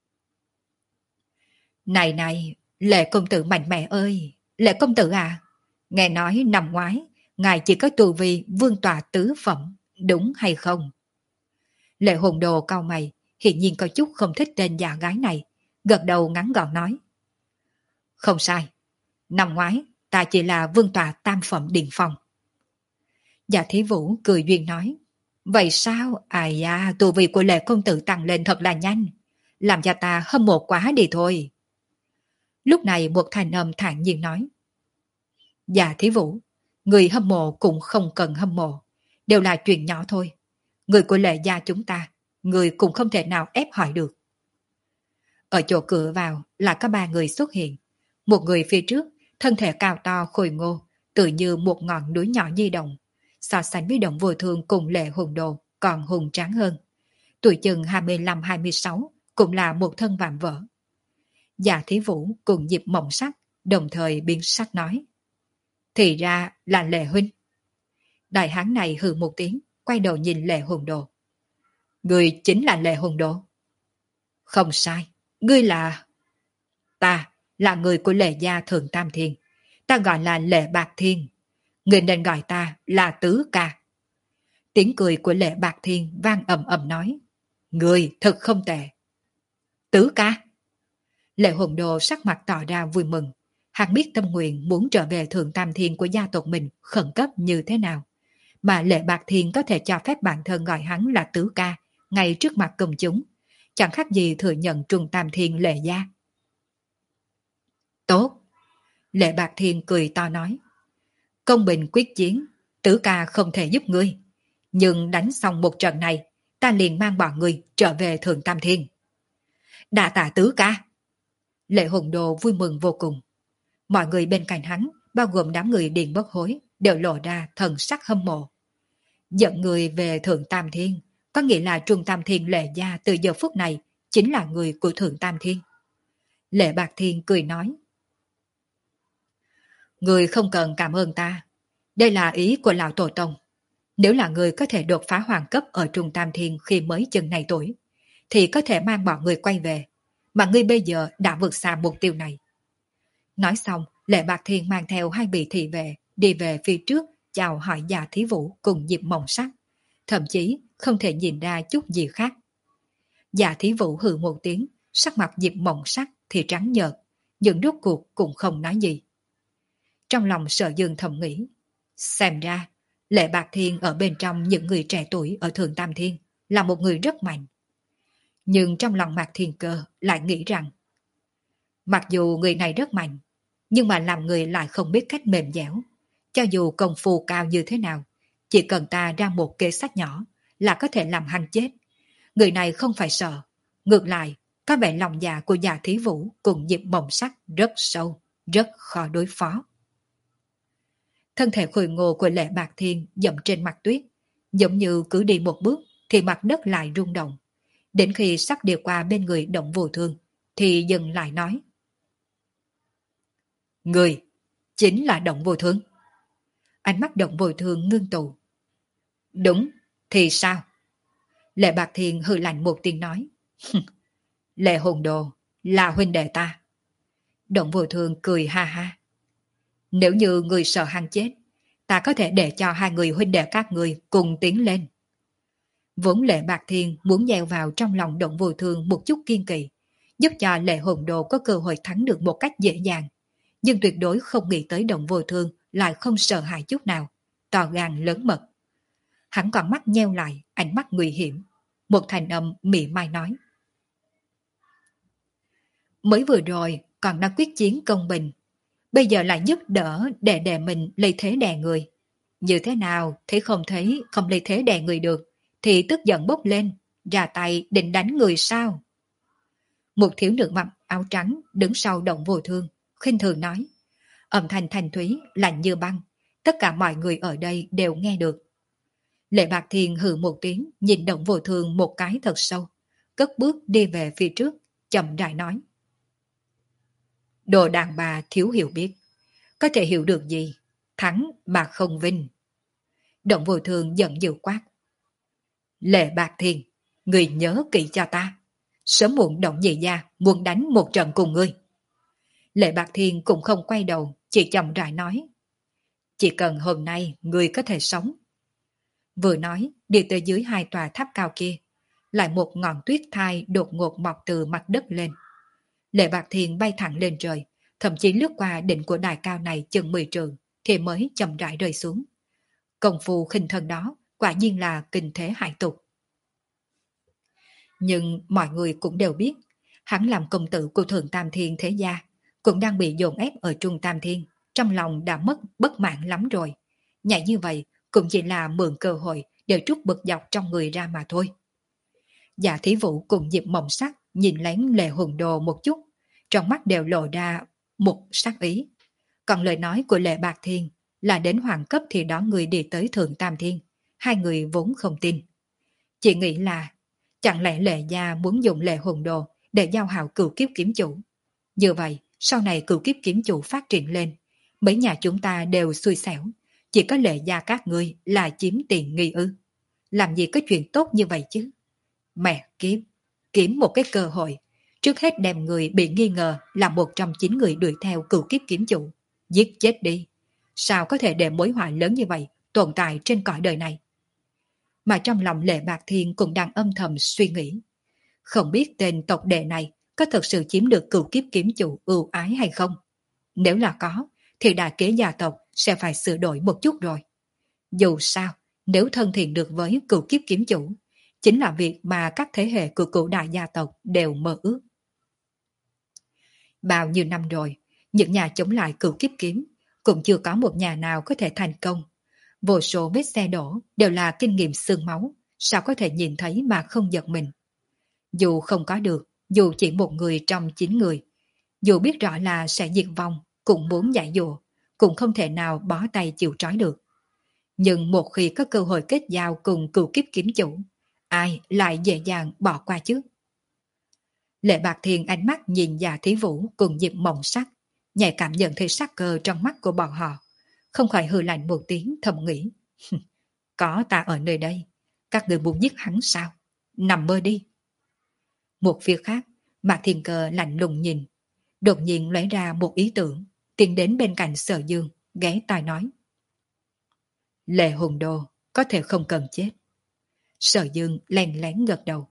Này này, Lệ công tử mạnh mẽ ơi, Lệ công tử à, nghe nói năm ngoái, ngài chỉ có tu vi vương tọa tứ phẩm, đúng hay không? Lệ Hồn Đồ cau mày, hiển nhiên có chút không thích tên già gái này, gật đầu ngắn gọn nói. Không sai, năm ngoái ta chỉ là vương tọa tam phẩm điền phong. Dạ Thí Vũ cười duyên nói. Vậy sao? Ai da, tu vi của Lệ công tử tăng lên thật là nhanh, làm cho ta hâm mộ quá đi thôi. Lúc này một thanh âm thản nhiên nói. Dạ Thí Vũ, người hâm mộ cũng không cần hâm mộ, đều là chuyện nhỏ thôi. Người của Lệ gia chúng ta, người cũng không thể nào ép hỏi được. Ở chỗ cửa vào là có ba người xuất hiện. Một người phía trước, thân thể cao to khôi ngô, tự như một ngọn núi nhỏ di động. So sánh với Động Vô Thương cùng Lệ Hồn Đồ còn hùng tráng hơn. Tuổi chừng hai mươi lăm hai mươi sáu, cũng là một thân vạm vỡ. Dạ Thí Vũ cùng Diệp Mộng Sắc đồng thời biến sắc nói. Thì ra là Lệ huynh. Đại hán này hừ một tiếng, quay đầu nhìn Lệ Hồn Đồ. Người chính là Lệ Hồn Đồ. Không sai, ngươi là... Ta là người của Lệ gia Thượng Tam Thiên. Ta gọi là Lệ Bạc Thiên. Người nên gọi ta là Tứ Ca. Tiếng cười của Lệ Bạc Thiên vang ầm ầm nói. Người thật không tệ. Tứ Ca. Lệ Hồn Đồ sắc mặt tỏ ra vui mừng. Hắn biết tâm nguyện muốn trở về Thượng Tam Thiên của gia tộc mình khẩn cấp như thế nào. Mà Lệ Bạc Thiên có thể cho phép bản thân gọi hắn là Tứ Ca ngay trước mặt công chúng. Chẳng khác gì thừa nhận Trung Tam Thiên Lệ gia. Tốt. Lệ Bạc Thiên cười to nói. Công bình quyết chiến, Tứ Ca không thể giúp ngươi. Nhưng đánh xong một trận này, ta liền mang bọn ngươi trở về Thượng Tam Thiên. Đa tạ Tứ Ca. Lệ Hồn Đồ vui mừng vô cùng. Mọi người bên cạnh hắn, bao gồm đám người Điền Bất Hối, đều lộ ra thần sắc hâm mộ. Dẫn người về Thượng Tam Thiên, có nghĩa là Trung Tam Thiên Lệ gia từ giờ phút này chính là người của Thượng Tam Thiên. Lệ Bạc Thiên cười nói. Người không cần cảm ơn ta. Đây là ý của Lão Tổ Tông. Nếu là người có thể đột phá hoàng cấp ở Trung Tam Thiên khi mới chừng này tuổi, thì có thể mang bọn người quay về. Mà ngươi bây giờ đã vượt xa mục tiêu này. Nói xong, Lệ Bạc Thiên mang theo hai vị thị vệ đi về phía trước chào hỏi Dạ Thí Vũ cùng Diệp Mộng Sắc. Thậm chí không thể nhìn ra chút gì khác. Dạ Thí Vũ hừ một tiếng, sắc mặt Diệp Mộng Sắc thì trắng nhợt, nhưng rốt cuộc cũng không nói gì. Trong lòng Sở Dương thầm nghĩ, xem ra Lệ Bạc Thiên ở bên trong những người trẻ tuổi ở Thượng Tam Thiên là một người rất mạnh. Nhưng trong lòng Mạc Thiên Cơ lại nghĩ rằng Mặc dù người này rất mạnh, nhưng mà làm người lại không biết cách mềm dẻo. Cho dù công phu cao như thế nào, chỉ cần ta ra một kế sách nhỏ là có thể làm hắn chết. Người này không phải sợ, ngược lại, có vẻ lòng dạ của Dạ Thí Vũ cùng Diệp Mộng Sắc rất sâu, rất khó đối phó. Thân thể khôi ngô của Lệ Bạc Thiên dậm trên mặt tuyết, giống như cứ đi một bước thì mặt đất lại rung động. Đến khi sắp đi qua bên người Động Vô Thương, thì dừng lại nói. Người, chính là Động Vô Thương. Ánh mắt Động Vô Thương ngưng tụ. Đúng, thì sao? Lệ Bạc Thiên hừ lạnh một tiếng nói. Lệ Hồn Đồ là huynh đệ ta. Động Vô Thương cười ha ha. Nếu như người sợ hắn chết, ta có thể để cho hai người huynh đệ các người cùng tiến lên. Vốn Lệ Bạc Thiên muốn gieo vào trong lòng Động Vô Thương một chút kiên kỵ, giúp cho Lệ Hồn Đồ có cơ hội thắng được một cách dễ dàng. Nhưng tuyệt đối không nghĩ tới Động Vô Thương lại không sợ hãi chút nào, to gan lớn mật. Hắn còn mắt nheo lại, ánh mắt nguy hiểm. Một thành âm mỉa mai nói. Mới vừa rồi còn đang quyết chiến công bình, bây giờ lại giúp đỡ để đè mình lấy thế đè người. Như thế nào thế không thấy không lấy thế đè người được, thì tức giận bốc lên, ra tay định đánh người sao? Một thiếu nữ mặc áo trắng đứng sau Động Vô Thương, khinh thường nói. Âm thanh thanh thúy, lạnh như băng, tất cả mọi người ở đây đều nghe được. Lệ Bạc Thiên hừ một tiếng, nhìn Động Vô Thương một cái thật sâu, cất bước đi về phía trước, chậm rãi nói. Đồ đàn bà thiếu hiểu biết, có thể hiểu được gì, thắng mà không vinh. Động Vô Thương giận dữ quát. Lệ Bạc Thiên, người nhớ kỹ cho ta, sớm muộn Động Nhị gia muốn đánh một trận cùng ngươi. Lệ Bạc Thiên cũng không quay đầu, chỉ chậm rãi nói. Chỉ cần hôm nay ngươi có thể sống. Vừa nói, đi tới dưới hai tòa tháp cao kia, lại một ngọn tuyết thai đột ngột mọc từ mặt đất lên. Lệ Bạc Thiên bay thẳng lên trời, thậm chí lướt qua đỉnh của đài cao này chừng mười trượng, thì mới chậm rãi rơi xuống. Công phu khinh thân đó, quả nhiên là kinh thế hải tục. Nhưng mọi người cũng đều biết, hắn làm công tử của Thượng Tam Thiên thế gia, cũng đang bị dồn ép ở Trung Tam Thiên, trong lòng đã mất bất mãn lắm rồi. Nhảy như vậy cũng chỉ là mượn cơ hội để trút bực dọc trong người ra mà thôi. Dạ Thí Vũ cùng Diệp Mộng Sắc nhìn lén Lệ Hồn Đồ một chút, trong mắt đều lộ ra một sắc ý. Còn lời nói của Lệ Bạc Thiên là đến hoàng cấp thì đó người đi tới Thượng Tam Thiên, hai người vốn không tin. Chỉ nghĩ là chẳng lẽ Lệ gia muốn dùng Lệ Hồn Đồ để giao hảo Cửu Kiếp Kiếm Chủ. Như vậy, sau này Cửu Kiếp Kiếm Chủ phát triển lên, mấy nhà chúng ta đều xui xẻo, chỉ có Lệ gia các ngươi là chiếm tiền nghi ư. Làm gì có chuyện tốt như vậy chứ? Mẹ kiếp, kiếm một cái cơ hội, trước hết đem người bị nghi ngờ là một trong chín người đuổi theo Cửu Kiếp Kiếm Chủ, giết chết đi. Sao có thể để mối họa lớn như vậy tồn tại trên cõi đời này? Mà trong lòng Lệ Bạc Thiên cũng đang âm thầm suy nghĩ. Không biết tên tộc đệ này có thực sự chiếm được Cửu Kiếp Kiếm Chủ ưu ái hay không? Nếu là có, thì đại kế gia tộc sẽ phải sửa đổi một chút rồi. Dù sao, nếu thân thiện được với Cửu Kiếp Kiếm Chủ, chính là việc mà các thế hệ của cửu đại gia tộc đều mơ ước. Bao nhiêu năm rồi, những nhà chống lại Cửu Kiếp Kiếm cũng chưa có một nhà nào có thể thành công. Vô số vết xe đổ đều là kinh nghiệm xương máu, sao có thể nhìn thấy mà không giật mình. Dù không có được, dù chỉ một người trong chín người, dù biết rõ là sẽ diệt vong, cũng muốn giải dụa, cũng không thể nào bó tay chịu trói được. Nhưng một khi có cơ hội kết giao cùng Cửu Kiếp Kiếm Chủ, ai lại dễ dàng bỏ qua chứ? Lệ Bạc Thiên ánh mắt nhìn Dạ Thí Vũ cùng Diệp Mộng Sắc, nhạy cảm nhận thấy sắc cơ trong mắt của bọn họ, không khỏi hừ lạnh một tiếng thầm nghĩ. Có ta ở nơi đây, các người muốn giết hắn sao? Nằm mơ đi. Một phía khác, Mạc Thiên Cơ lạnh lùng nhìn, đột nhiên lóe ra một ý tưởng, tiến đến bên cạnh Sở Dương, ghé tai nói. Lệ Hồn Đồ có thể không cần chết. Sở Dương lén lén gật đầu.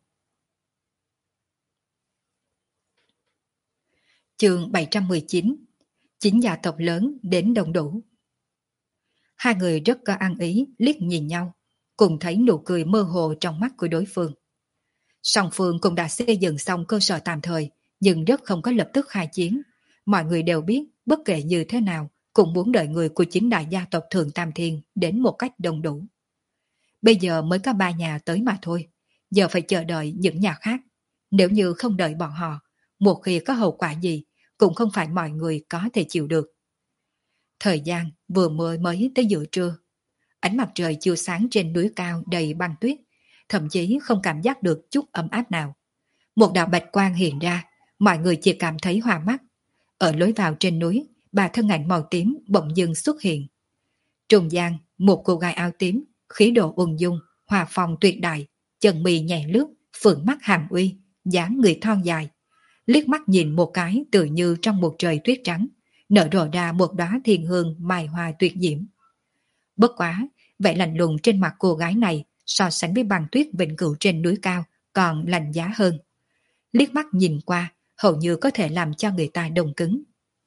Chương bảy trăm mười chín. Chính gia tộc lớn đến đông đủ. Hai người rất có ăn ý, liếc nhìn nhau, cùng thấy nụ cười mơ hồ trong mắt của đối phương. Song phương cũng đã xây dựng xong cơ sở tạm thời nhưng rất không có lập tức khai chiến. Mọi người đều biết bất kể như thế nào cũng muốn đợi người của chính đại gia tộc Thường Tam Thiên đến một cách đông đủ. Bây giờ mới có ba nhà tới mà thôi, giờ phải chờ đợi những nhà khác. Nếu như không đợi bọn họ, một khi có hậu quả gì cũng không phải mọi người có thể chịu được. Thời gian vừa mới mới tới giữa trưa. Ánh mặt trời chiếu sáng trên núi cao đầy băng tuyết, thậm chí không cảm giác được chút ấm áp nào. Một đạo bạch quang hiện ra, mọi người chỉ cảm thấy hoa mắt. Ở lối vào trên núi, ba thân ảnh màu tím bỗng dưng xuất hiện. Trung gian, một cô gái áo tím, khí độ ung dung, hòa phong tuyệt đại, chân mì nhẹ lướt, phượng mắt hàm uy, dáng người thon dài. Liếc mắt nhìn một cái tự như trong một trời tuyết trắng, nở rộ ra một đóa thiên hương mai hoa tuyệt diễm. Bất quá, vẻ lạnh lùng trên mặt cô gái này so sánh với băng tuyết vĩnh cửu trên núi cao còn lạnh giá hơn. Liếc mắt nhìn qua, hầu như có thể làm cho người ta đông cứng.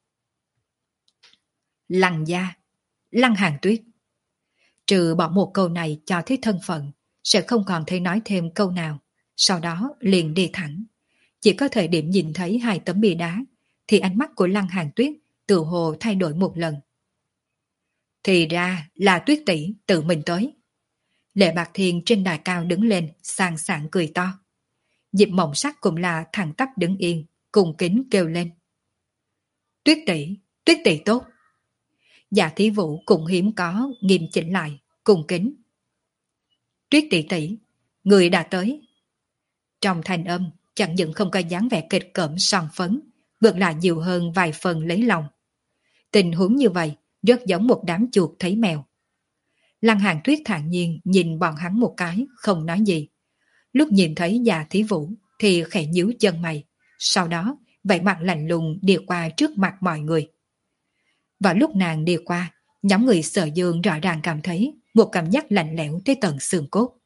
Lăng gia, Lăng Hàn Tuyết. Trừ bỏ một câu này cho thấy thân phận, sẽ không còn thấy nói thêm câu nào, sau đó liền đi thẳng. Chỉ có thời điểm nhìn thấy hai tấm bia đá, thì ánh mắt của Lăng Hàn Tuyết tự hồ thay đổi một lần. Thì ra là Tuyết tỷ tự mình tới. Lệ Bạc Thiên trên đài cao đứng lên, sang sảng cười to. Diệp Mộng Sắc cũng là thẳng tắp đứng yên, cùng kính kêu lên. Tuyết tỷ, Tuyết tỷ tốt. Dạ Thí Vũ cũng hiếm có nghiêm chỉnh lại, cùng kính. Tuyết tỷ tỷ, người đã tới. Trong thanh âm, chẳng những không có dáng vẻ kịch cỡm son phấn, ngược lại nhiều hơn vài phần lấy lòng. Tình huống như vậy, rất giống một đám chuột thấy mèo. Lăng Hàn Tuyết thản nhiên nhìn bọn hắn một cái, không nói gì. Lúc nhìn thấy Dạ Thí Vũ thì khẽ nhíu chân mày, sau đó vẻ mặt lạnh lùng đi qua trước mặt mọi người. Và lúc nàng đi qua, nhóm người Sở Dương rõ ràng cảm thấy một cảm giác lạnh lẽo tới tận xương cốt.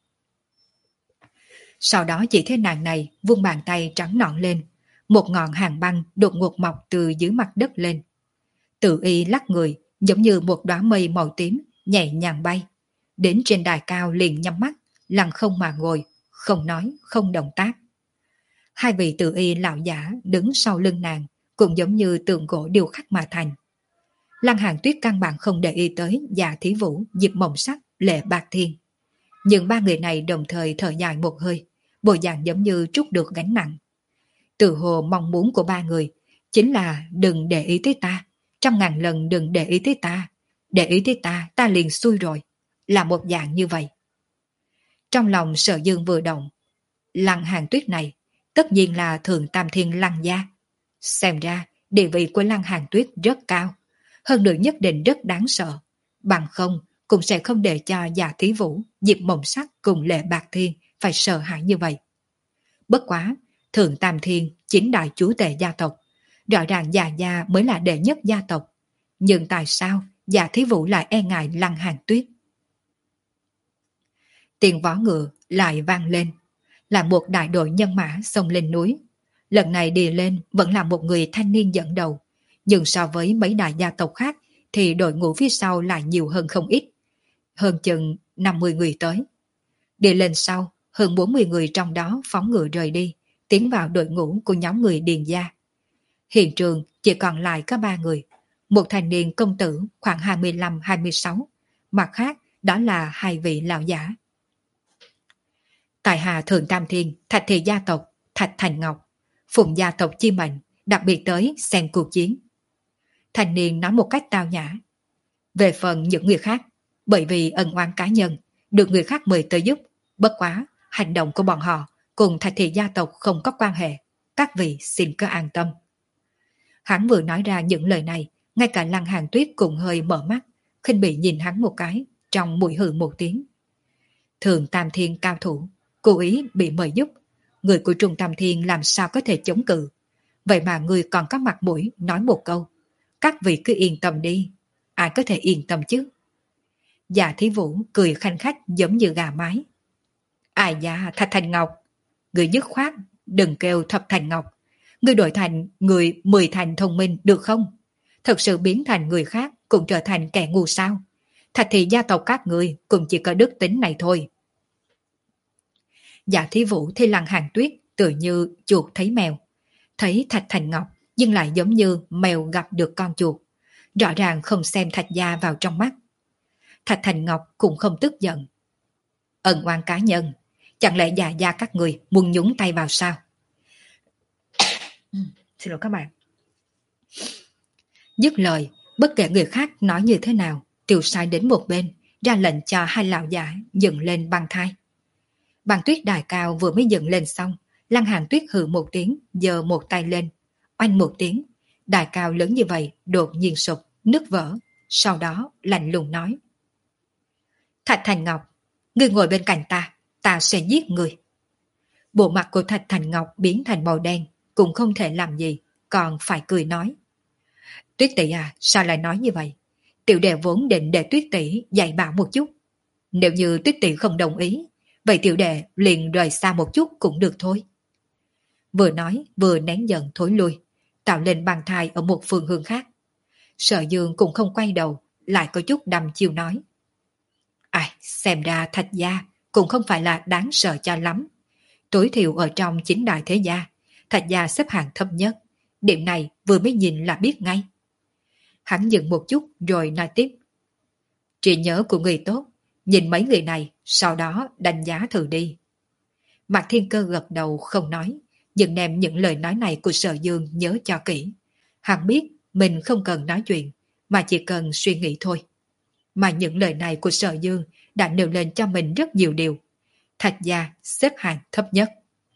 Sau đó chỉ thấy nàng này vung bàn tay trắng nõn lên, một ngọn hàng băng đột ngột mọc từ dưới mặt đất lên. Tự y lắc người giống như một đóa mây màu tím nhẹ nhàng bay, đến trên đài cao liền nhắm mắt, lặng không mà ngồi, không nói, không động tác. Hai vị tự y lão giả đứng sau lưng nàng, cũng giống như tượng gỗ điêu khắc mà thành. Lăng Hàn Tuyết căn bản không để ý tới Dạ Thí Vũ, Diệp Mộng Sắc, Lệ Bạc Thiên. Nhưng ba người này đồng thời thở dài một hơi, bộ dạng giống như trút được gánh nặng. Tự hồ mong muốn của ba người chính là đừng để ý tới ta, trăm ngàn lần đừng để ý tới ta, để ý tới ta, ta liền xui rồi, là một dạng như vậy. Trong lòng Sở Dương vừa động, Lăng Hàn Tuyết này tất nhiên là Thượng Tam Thiên Lăng gia. Xem ra địa vị của Lăng Hàn Tuyết rất cao, hơn nữa nhất định rất đáng sợ, bằng không cũng sẽ không để cho Dạ Thí Vũ, Diệp Mộng Sắc cùng Lệ Bạc Thiên phải sợ hãi như vậy. Bất quá, Thượng Tam Thiên chính đại chúa tể gia tộc, rõ ràng Dạ gia mới là đệ nhất gia tộc, nhưng tại sao Dạ Thí Vũ lại e ngại Lăng Hàn Tuyết? Tiếng vó ngựa lại vang lên, là một đại đội nhân mã xông lên núi. Lần này đi lên vẫn là một người thanh niên dẫn đầu, nhưng so với mấy đại gia tộc khác thì đội ngũ phía sau lại nhiều hơn không ít, hơn chừng năm mươi người tới. Đi lên sau, hơn bốn mươi người trong đó phóng ngựa rời đi, tiến vào đội ngũ của nhóm người Điền gia. Hiện trường chỉ còn lại có ba người, một thanh niên công tử khoảng hai mươi lăm hai mươi sáu, mặt khác đó là hai vị lão giả. Tại hạ Thượng Tam Thiên, Thạch Thị gia tộc, Thạch Thành Ngọc, phụng gia tộc chi mệnh, đặc biệt tới xem cuộc chiến. Thanh niên nói một cách tao nhã. Về phần những người khác, bởi vì ân oán cá nhân, được người khác mời tới giúp, bất quá, hành động của bọn họ cùng Thạch Thị gia tộc không có quan hệ, các vị xin cứ an tâm. Hắn vừa nói ra những lời này, ngay cả Lăng Hàn Tuyết cũng hơi mở mắt, khinh bị nhìn hắn một cái, trong mũi hừ một tiếng. Thường Tam Thiên cao thủ, cố ý bị mời giúp, người của Trung Tam Thiên làm sao có thể chống cự. Vậy mà người còn có mặt mũi nói một câu, các vị cứ yên tâm đi, ai có thể yên tâm chứ? Dạ Thí Vũ cười khanh khách giống như gà mái. Ai da, Thạch Thành Ngọc, người dứt khoát, đừng kêu Thập Thành Ngọc, người đổi thành người mười thành thông minh được không? Thật sự biến thành người khác cũng trở thành kẻ ngu sao? Thạch Thị gia tộc các người cũng chỉ có đức tính này thôi. Dạ Thí Vũ thấy Lăng Hàn Tuyết tự như chuột thấy mèo. Thấy Thạch Thành Ngọc nhưng lại giống như mèo gặp được con chuột, rõ ràng không xem Thạch gia vào trong mắt. Thạch Thành Ngọc cũng không tức giận. Ân oán cá nhân, chẳng lẽ già gia các người muốn nhúng tay vào sao? Xin lỗi các bạn. Dứt lời, bất kể người khác nói như thế nào, Tiêu Sai đến một bên, ra lệnh cho hai lão giả dựng lên băng thai. Băng tuyết đài cao vừa mới dựng lên xong, Lăng Hàn Tuyết hừ một tiếng, giơ một tay lên, oanh một tiếng, đài cao lớn như vậy đột nhiên sụp, nứt vỡ, sau đó lạnh lùng nói: Thạch Thành Ngọc, ngươi ngồi bên cạnh ta, ta sẽ giết ngươi. Bộ mặt của Thạch Thành Ngọc biến thành màu đen, cũng không thể làm gì, còn phải cười nói: Tuyết tỷ à, sao lại nói như vậy? Tiểu đệ vốn định để Tuyết tỷ dạy bảo một chút. Nếu như Tuyết tỷ không đồng ý, vậy tiểu đệ liền rời xa một chút cũng được thôi. Vừa nói vừa nén giận thối lui, tạo lên băng thai ở một phương hướng khác. Sở Dương cũng không quay đầu, lại có chút đăm chiêu nói: Ai, xem ra Thạch gia cũng không phải là đáng sợ cho lắm. Tối thiểu ở trong chính đại thế gia, Thạch gia xếp hạng thấp nhất. Điểm này vừa mới nhìn là biết ngay. Hắn dừng một chút rồi nói tiếp: Trí nhớ của người tốt, nhìn mấy người này, sau đó đánh giá thử đi. Mạc Thiên Cơ gật đầu không nói, nhưng đem những lời nói này của Sở Dương nhớ cho kỹ. Hắn biết mình không cần nói chuyện, mà chỉ cần suy nghĩ thôi. Mà những lời này của Sở Dương đã nêu lên cho mình rất nhiều điều. Thạch gia xếp hạng thấp nhất.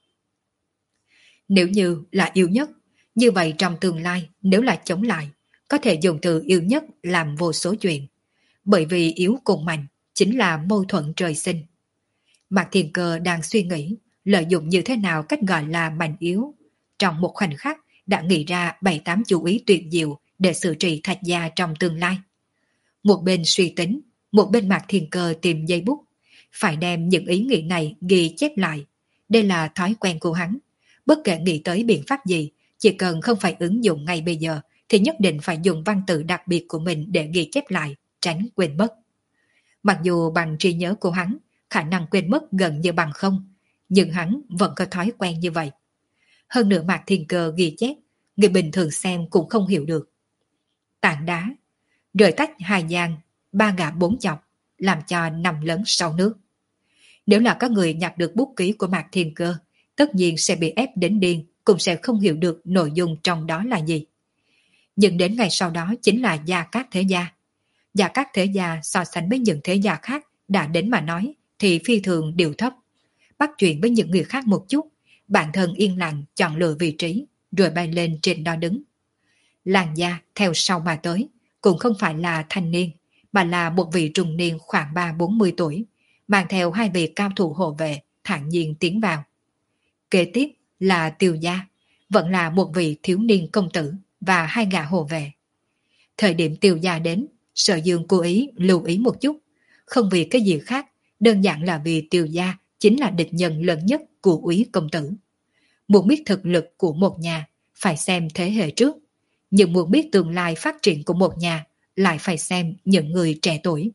Nếu như là yếu nhất, như vậy trong tương lai nếu là chống lại, có thể dùng từ yếu nhất làm vô số chuyện. Bởi vì yếu cùng mạnh chính là mâu thuẫn trời sinh. Mạc Thiên Cơ đang suy nghĩ lợi dụng như thế nào cách gọi là mạnh yếu. Trong một khoảnh khắc đã nghĩ ra bảy tám chủ ý tuyệt diệu để xử trị Thạch gia trong tương lai. Một bên suy tính, một bên Mạc Thiên Cơ tìm giấy bút, phải đem những ý nghĩ này ghi chép lại. Đây là thói quen của hắn. Bất kể nghĩ tới biện pháp gì, chỉ cần không phải ứng dụng ngay bây giờ, thì nhất định phải dùng văn tự đặc biệt của mình để ghi chép lại, tránh quên mất. Mặc dù bằng trí nhớ của hắn, khả năng quên mất gần như bằng không, nhưng hắn vẫn có thói quen như vậy. Hơn nữa Mạc Thiên Cơ ghi chép, người bình thường xem cũng không hiểu được. Tảng đá, rời tách hai giang, ba gã bốn chọc, làm cho nằm lớn sau nước. Nếu là có người nhặt được bút ký của Mạc Thiên Cơ, tất nhiên sẽ bị ép đến điên, cũng sẽ không hiểu được nội dung trong đó là gì. Nhưng đến ngày sau đó chính là Gia Cát Thế Gia. Gia Cát Thế Gia so sánh với những thế gia khác đã đến mà nói thì phi thường điều thấp. Bắt chuyện với những người khác một chút, bản thân yên lặng chọn lựa vị trí, rồi bay lên trên đó đứng. Làng Gia theo sau mà tới, cũng không phải là thanh niên, mà là một vị trung niên khoảng ba bốn mươi tuổi, mang theo hai vị cao thủ hộ vệ, thản nhiên tiến vào. Kế tiếp là Tiêu Gia, vẫn là một vị thiếu niên công tử và hai gã hộ vệ. Thời điểm Tiêu Gia đến, Sở Dương cố ý lưu ý một chút, không vì cái gì khác, đơn giản là vì Tiêu Gia chính là địch nhân lớn nhất của Úy công tử. Muốn biết thực lực của một nhà, phải xem thế hệ trước, nhưng muốn biết tương lai phát triển của một nhà, lại phải xem những người trẻ tuổi.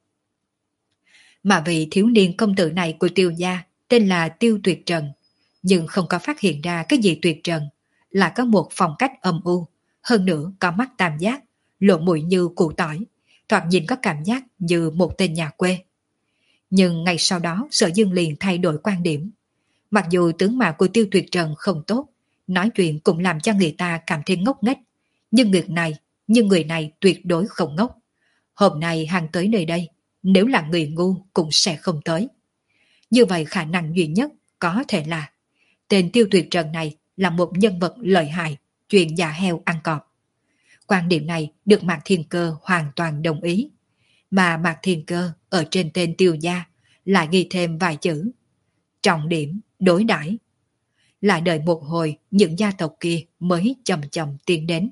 Mà vị thiếu niên công tử này của Tiêu Gia tên là Tiêu Tuyệt Trần, nhưng không có phát hiện ra cái gì tuyệt trần, là có một phong cách âm u, hơn nữa có mắt tam giác, lộ mũi như củ tỏi, thoạt nhìn có cảm giác như một tên nhà quê. Nhưng ngày sau đó Sở Dương liền thay đổi quan điểm. Mặc dù tướng mạo của Tiêu Tuyệt Trần không tốt, nói chuyện cũng làm cho người ta cảm thấy ngốc nghếch, nhưng người này, nhưng người này tuyệt đối không ngốc. Hôm nay hàng tới nơi đây, nếu là người ngu cũng sẽ không tới. Như vậy khả năng duy nhất có thể là tên Tiêu Tuyệt Trần này là một nhân vật lợi hại, chuyện giả heo ăn cọp. Quan điểm này được Mạc Thiên Cơ hoàn toàn đồng ý. Mà Mạc Thiên Cơ ở trên tên Tiêu Gia lại ghi thêm vài chữ: trọng điểm đối đãi. Lại đợi một hồi những gia tộc kia mới chậm chậm tiến đến.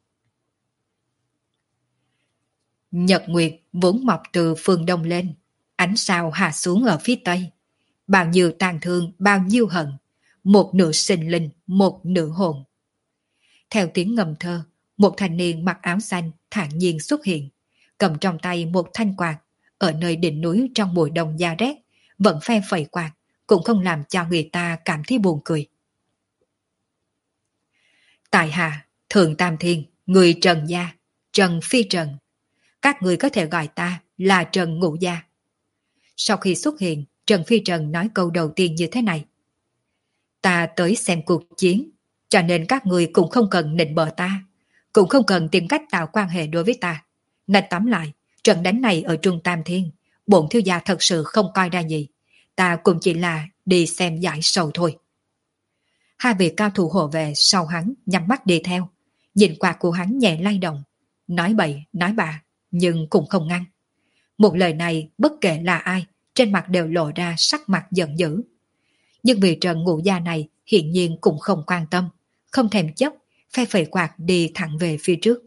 Nhật Nguyệt vốn mọc từ phương đông lên, ánh sao hạ xuống ở phía tây. Bao nhiêu tàn thương, bao nhiêu hận, một nửa sinh linh, một nửa hồn. Theo tiếng ngâm thơ, một thanh niên mặc áo xanh thản nhiên xuất hiện, cầm trong tay một thanh quạt, ở nơi đỉnh núi trong mùa đông da rét, vẫn phe phẩy quạt, cũng không làm cho người ta cảm thấy buồn cười. Tại hạ, Thường Tam Thiên, người Trần gia, Trần Phi Trần. Các người có thể gọi ta là Trần Ngũ Gia. Sau khi xuất hiện, Trần Phi Trần nói câu đầu tiên như thế này. Ta tới xem cuộc chiến, cho nên các người cũng không cần nịnh bợ ta, cũng không cần tìm cách tạo quan hệ đối với ta. Nên tóm lại, trận đánh này ở Trung Tam Thiên, bổn thiếu gia thật sự không coi ra gì. Ta cũng chỉ là đi xem giải sầu thôi. Hai vị cao thủ hộ vệ sau hắn nhắm mắt đi theo, nhìn quạt của hắn nhẹ lay động, nói bậy nói bạ, nhưng cũng không ngăn. Một lời này bất kể là ai, trên mặt đều lộ ra sắc mặt giận dữ. Nhưng vì Trần Ngũ Gia này hiện nhiên cũng không quan tâm, không thèm chấp, phe phẩy quạt đi thẳng về phía trước.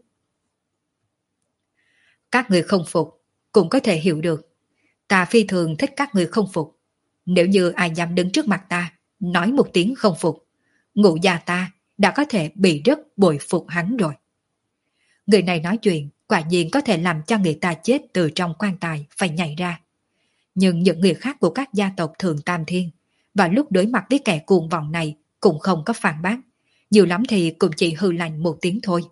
Các người không phục, cũng có thể hiểu được. Ta phi thường thích các người không phục. Nếu như ai dám đứng trước mặt ta, nói một tiếng không phục, Ngũ Gia ta đã có thể bị rất bội phục hắn rồi. Người này nói chuyện quả nhiên có thể làm cho người ta chết từ trong quan tài phải nhảy ra. Nhưng những người khác của các gia tộc Thường Tam Thiên và lúc đối mặt với kẻ cuồng vọng này cũng không có phản bác, nhiều lắm thì cũng chỉ hư lạnh một tiếng thôi.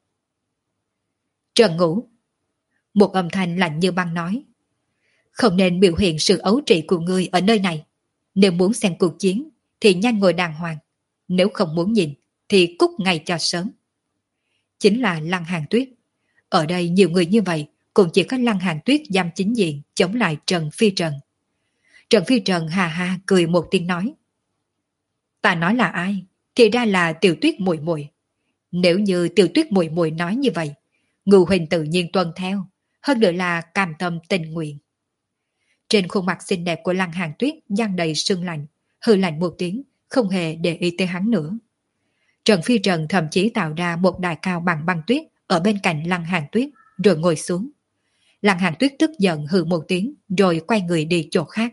Trần Ngũ, một âm thanh lạnh như băng nói, không nên biểu hiện sự ấu trĩ của ngươi ở nơi này. Nếu muốn xem cuộc chiến thì nhanh ngồi đàng hoàng, nếu không muốn nhìn thì cút ngay cho sớm. Chính là Lăng Hàn Tuyết. Ở đây nhiều người như vậy, cũng chỉ có Lăng Hàn Tuyết dám chính diện chống lại Trần Phi Trần. Trần Phi Trần hà hà cười một tiếng nói, ta nói là ai thì ra là Tiểu Tuyết muội muội. Nếu như Tiểu Tuyết muội muội nói như vậy, Ngưu huynh tự nhiên tuân theo, hơn nữa là cam tâm tình nguyện. Trên khuôn mặt xinh đẹp của Lăng Hàn Tuyết dang đầy sương lạnh, hừ lạnh một tiếng, không hề để ý tới hắn nữa. Trần Phi Trần thậm chí tạo ra một đài cao bằng băng tuyết ở bên cạnh Lăng Hàn Tuyết, rồi ngồi xuống. Lăng Hàn Tuyết tức giận hừ một tiếng, rồi quay người đi chỗ khác.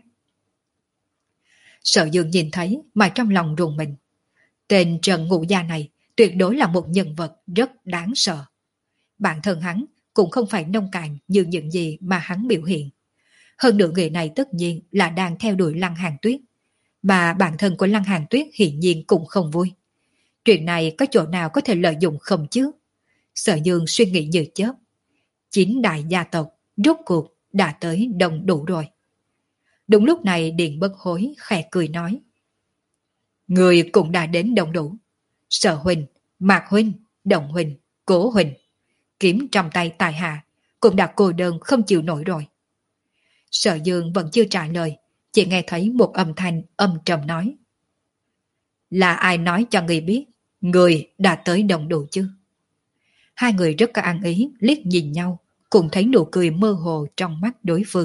Sở Dương nhìn thấy mà trong lòng rùng mình. Tên Trần Ngũ Gia này tuyệt đối là một nhân vật rất đáng sợ. Bản thân hắn cũng không phải nông cạn như những gì mà hắn biểu hiện. Hơn nữa người này tất nhiên là đang theo đuổi Lăng Hàn Tuyết, mà bản thân của Lăng Hàn Tuyết hiển nhiên cũng không vui. Chuyện này có chỗ nào có thể lợi dụng không chứ? Sở Dương suy nghĩ như chớp. Chín đại gia tộc rốt cuộc đã tới đông đủ rồi. Đúng lúc này Điền Bất Hối khẽ cười nói, người cũng đã đến đông đủ. Sở huynh, Mạc huynh, Đồng huynh, Cố huynh, kiếm trong tay tài hạ cũng đã cô đơn không chịu nổi rồi. Sở Dương vẫn chưa trả lời, chỉ nghe thấy một âm thanh âm trầm nói, là ai nói cho người biết người đã tới đông đủ chứ? Hai người rất có ăn ý liếc nhìn nhau, cùng thấy nụ cười mơ hồ trong mắt đối phương.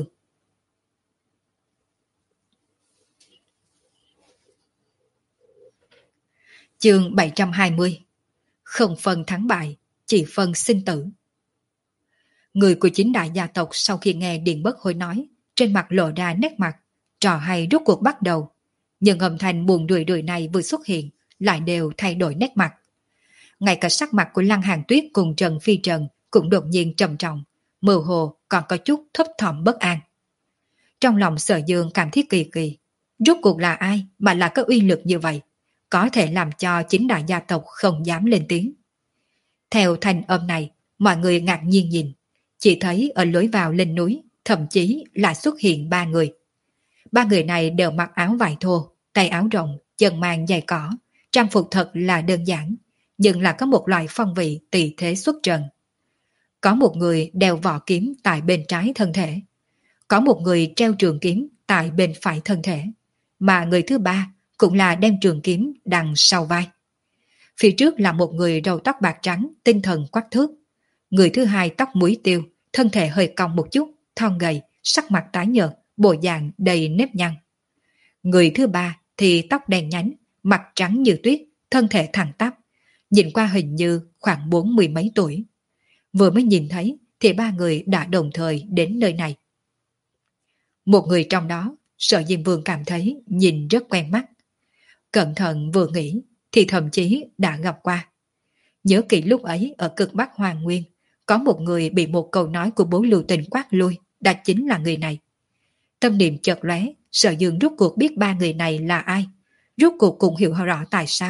Chương bảy trăm hai mươi. Không phân thắng bại, chỉ phân sinh tử. Người của chính đại gia tộc sau khi nghe Điền Bất Hối nói, trên mặt lộ ra nét mặt, trò hay rốt cuộc bắt đầu. Nhưng âm thanh buồn đùi đùi này vừa xuất hiện, lại đều thay đổi nét mặt. Ngay cả sắc mặt của Lăng Hàn Tuyết cùng Trần Phi Trần cũng đột nhiên trầm trọng, mơ hồ còn có chút thấp thỏm bất an. Trong lòng Sở Dương cảm thấy kỳ kỳ, rốt cuộc là ai mà là có uy lực như vậy, có thể làm cho chính đại gia tộc không dám lên tiếng. Theo thanh âm này, mọi người ngạc nhiên nhìn, chỉ thấy ở lối vào lên núi, thậm chí là xuất hiện ba người. Ba người này đều mặc áo vải thô, tay áo rộng, chân mang giày cỏ, trang phục thật là đơn giản, nhưng là có một loại phong vị tỳ thế xuất trần. Có một người đeo vỏ kiếm tại bên trái thân thể, có một người treo trường kiếm tại bên phải thân thể, mà người thứ ba cũng là đem trường kiếm đằng sau vai. Phía trước là một người râu tóc bạc trắng, tinh thần quắc thước. Người thứ hai tóc muối tiêu, thân thể hơi cong một chút, thon gầy, sắc mặt tái nhợt, bộ dạng đầy nếp nhăn. Người thứ ba thì tóc đen nhánh, mặt trắng như tuyết, thân thể thẳng tắp, nhìn qua hình như khoảng bốn mươi mấy tuổi. Vừa mới nhìn thấy thì ba người đã đồng thời đến nơi này. Một người trong đó, Sở Diêm Vương cảm thấy nhìn rất quen mắt. Cẩn thận vừa nghĩ thì thậm chí đã gặp qua. Nhớ kỹ lúc ấy ở cực Bắc Hoàng Nguyên, có một người bị một câu nói của bố Lưu Tình quát lui, đã chính là người này. Tâm niệm chợt lóe, Sở Dương rút cuộc biết ba người này là ai, rút cuộc cũng hiểu rõ tại sao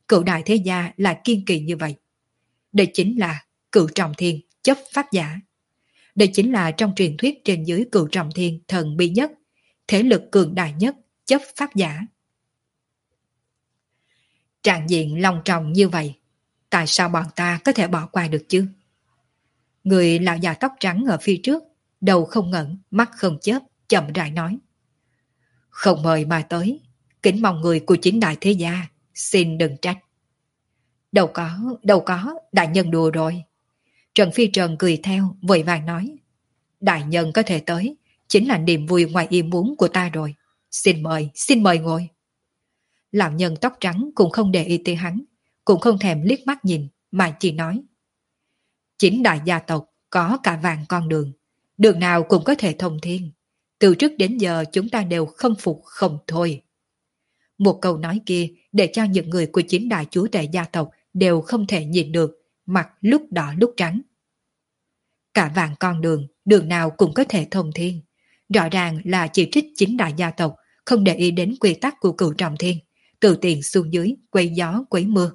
cựu đại thế gia lại kiên kỳ như vậy. Đây chính là cựu trọng thiên chấp pháp giả. Đây chính là trong truyền thuyết trên dưới cựu trọng thiên thần bí nhất, thế lực cường đại nhất, chấp pháp giả. Trạng diện long trọng như vậy, tại sao bọn ta có thể bỏ qua được chứ? Người lão già tóc trắng ở phía trước, đầu không ngẩng, mắt không chớp, chậm rãi nói. Không mời mà tới, kính mong người của chính đại thế gia, xin đừng trách. Đâu có, đâu có, đại nhân đùa rồi. Trần Phi Trần cười theo, vội vàng nói. Đại nhân có thể tới, chính là niềm vui ngoài ý muốn của ta rồi. Xin mời, xin mời ngồi. Lão nhân tóc trắng cũng không để ý tới hắn, cũng không thèm liếc mắt nhìn, mà chỉ nói. Chính đại gia tộc có cả vàng con đường, đường nào cũng có thể thông thiên. Từ trước đến giờ chúng ta đều không phục không thôi. Một câu nói kia để cho những người của chính đại chúa tể gia tộc đều không thể nhìn được, mặt lúc đỏ lúc trắng. Cả vàng con đường, đường nào cũng có thể thông thiên. Rõ ràng là chỉ trích chính đại gia tộc, không để ý đến quy tắc của cửu trọng thiên, từ tiền xuống dưới, quấy gió, quấy mưa.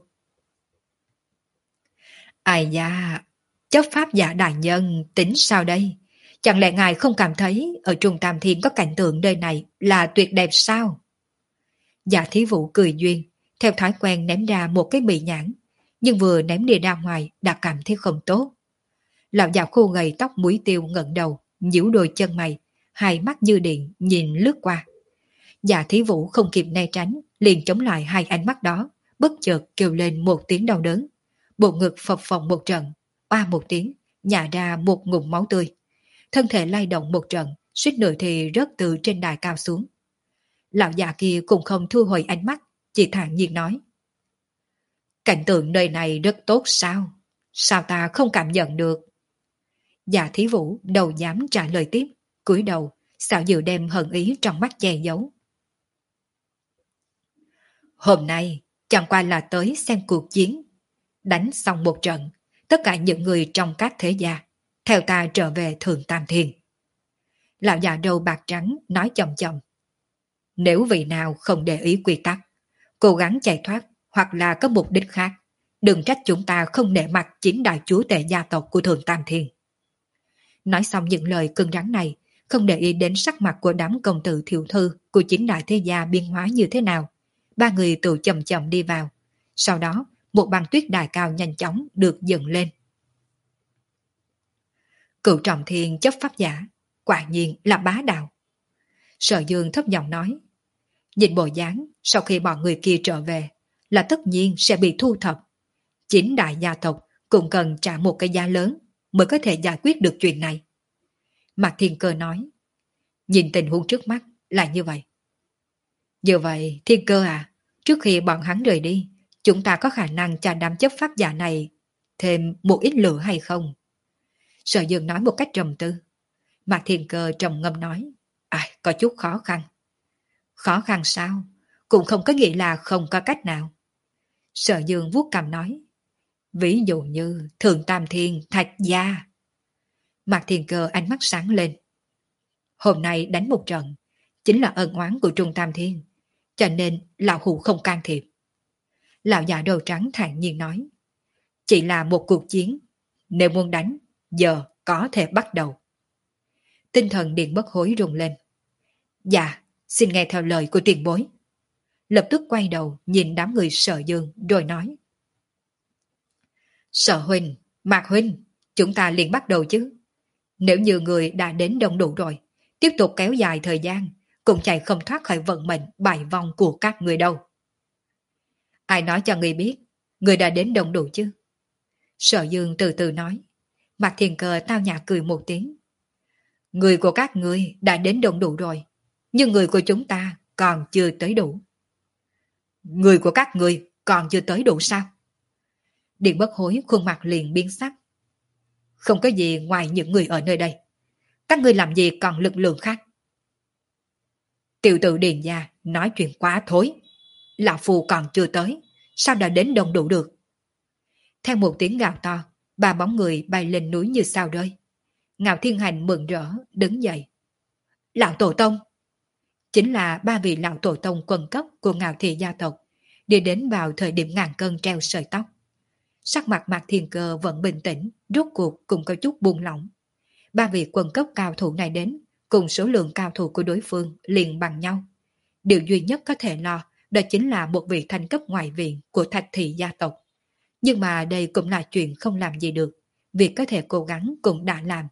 Ai da, chấp pháp giả đại nhân tính sao đây? Chẳng lẽ ngài không cảm thấy ở Trung Tam Thiên có cảnh tượng nơi này là tuyệt đẹp sao? Dạ thí vũ cười duyên, theo thói quen ném ra một cái mì nhãn, nhưng vừa ném đi ra ngoài đã cảm thấy không tốt. Lão già khô gầy tóc muối tiêu ngẩng đầu, nhíu đôi chân mày, hai mắt như điện nhìn lướt qua. Dạ thí vũ không kịp né tránh, liền chống lại hai ánh mắt đó, bất chợt kêu lên một tiếng đau đớn. Bộ ngực phập phồng một trận, oa một tiếng, nhả ra một ngụm máu tươi. Thân thể lay động một trận, suýt nữa thì rớt từ trên đài cao xuống. Lão già kia cũng không thu hồi ánh mắt, chỉ thản nhiên nói. Cảnh tượng nơi này rất tốt sao? Sao ta không cảm nhận được? Dạ thí vũ đâu dám trả lời tiếp, cúi đầu, xạo dự đem hận ý trong mắt che giấu. Hôm nay chẳng qua là tới xem cuộc chiến. Đánh xong một trận, tất cả những người trong các thế gia, theo ta trở về Thượng Tam Thiên. Lão già đầu bạc trắng nói chậm chậm. Nếu vị nào không để ý quy tắc, cố gắng chạy thoát hoặc là có mục đích khác, đừng trách chúng ta không nể mặt chính đại chúa tể gia tộc của Thượng Tam Thiên. Nói xong những lời cứng rắn này, không để ý đến sắc mặt của đám công tử thiểu thư của chính đại thế gia biên hóa như thế nào. Ba người tự chậm chậm đi vào. Sau đó, một băng tuyết đài cao nhanh chóng được dựng lên. Cựu trọng thiên chấp pháp giả, quả nhiên là bá đạo. Sở Dương thấp giọng nói. Nhìn bộ dáng, sau khi bọn người kia trở về, là tất nhiên sẽ bị thu thập. Chính đại gia tộc cũng cần trả một cái giá lớn mới có thể giải quyết được chuyện này. Mạc Thiên Cơ nói. Nhìn tình huống trước mắt là như vậy. Như vậy, Thiên Cơ à, trước khi bọn hắn rời đi, chúng ta có khả năng cho đám chấp pháp giả này thêm một ít lửa hay không? Sở Dương nói một cách trầm tư. Mạc Thiên Cơ trầm ngâm nói. À, có chút khó khăn. Khó khăn sao? Cũng không có nghĩa là không có cách nào. Sở Dương vuốt cằm nói. Ví dụ như Thượng Tam Thiên Thạch Gia. Mạc Thiên Cơ ánh mắt sáng lên. Hôm nay đánh một trận, chính là ân oán của Trung Tam Thiên, cho nên lão hủ không can thiệp. Lão già đầu trắng thản nhiên nói. Chỉ là một cuộc chiến, nếu muốn đánh, giờ có thể bắt đầu. Tinh thần Điện Bất Hối rung lên. Dạ, xin nghe theo lời của tiền bối. Lập tức quay đầu nhìn đám người Sở Dương rồi nói. Sở huynh, Mạc huynh, chúng ta liền bắt đầu chứ. Nếu như người đã đến đông đủ rồi, tiếp tục kéo dài thời gian, cũng chạy không thoát khỏi vận mệnh bại vong của các người đâu. Ai nói cho người biết, người đã đến đông đủ chứ? Sở Dương từ từ nói. Mạc Thiên Cơ tao nhã cười một tiếng. Người của các ngươi đã đến đông đủ rồi, nhưng người của chúng ta còn chưa tới đủ. Người của các ngươi còn chưa tới đủ sao? Điện Bất Hối khuôn mặt liền biến sắc. Không có gì ngoài những người ở nơi đây. Các ngươi làm gì còn lực lượng khác? Tiểu tử Điền gia nói chuyện quá thối. Lão Phu còn chưa tới, sao đã đến đông đủ được? Theo một tiếng gào to, ba bóng người bay lên núi như sao rơi. Ngạo Thiên Hành mừng rỡ, đứng dậy. Lão Tổ Tông! Chính là ba vị lão Tổ Tông quần cấp của Ngạo Thị gia tộc, đi đến vào thời điểm ngàn cân treo sợi tóc. Sắc mặt Mạc Thiên Cơ vẫn bình tĩnh, rốt cuộc cũng có chút buông lỏng. Ba vị quân cấp cao thủ này đến, cùng số lượng cao thủ của đối phương liền bằng nhau. Điều duy nhất có thể lo đó chính là một vị thanh cấp ngoại viện của Thạch Thị gia tộc. Nhưng mà đây cũng là chuyện không làm gì được, việc có thể cố gắng cũng đã làm.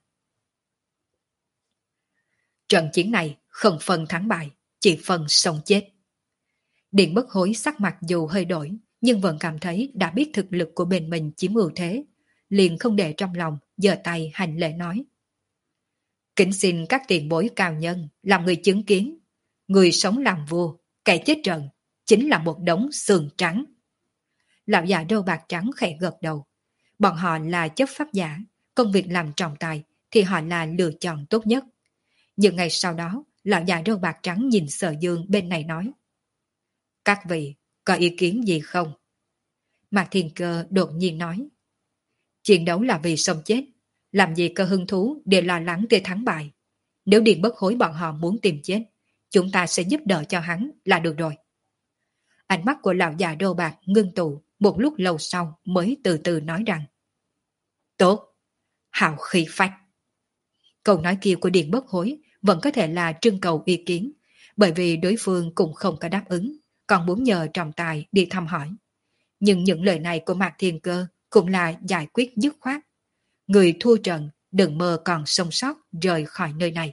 Trận chiến này không phân thắng bại, chỉ phân sống chết. Điện Bất Hối sắc mặt dù hơi đổi, nhưng vẫn cảm thấy đã biết thực lực của bên mình chiếm ưu thế, liền không để trong lòng, giơ tay hành lễ nói. Kính xin các tiền bối cao nhân, làm người chứng kiến, người sống làm vua, kẻ chết trận, chính là một đống xương trắng. Lão già râu bạc trắng khẽ gật đầu. Bọn họ là chấp pháp giả, công việc làm trọng tài thì họ là lựa chọn tốt nhất. Nhưng ngày sau đó, lão già râu bạc trắng nhìn Sở Dương bên này nói. Các vị, có ý kiến gì không? Mạc Thiên Cơ đột nhiên nói. Chiến đấu là vì sống chết, làm gì có hứng thú để lo lắng về thắng bại. Nếu Điện Bất Hối bọn họ muốn tìm chết, chúng ta sẽ giúp đỡ cho hắn là được rồi. Ánh mắt của lão già râu bạc ngưng tụ, một lúc lâu sau mới từ từ nói rằng. Tốt, hào khí phách. Câu nói kia của Điện Bất Hối vẫn có thể là trưng cầu ý kiến, bởi vì đối phương cũng không có đáp ứng, còn muốn nhờ trọng tài đi thăm hỏi. Nhưng những lời này của Mạc Thiên Cơ cũng là giải quyết dứt khoát. Người thua trận đừng mơ còn sống sót rời khỏi nơi này.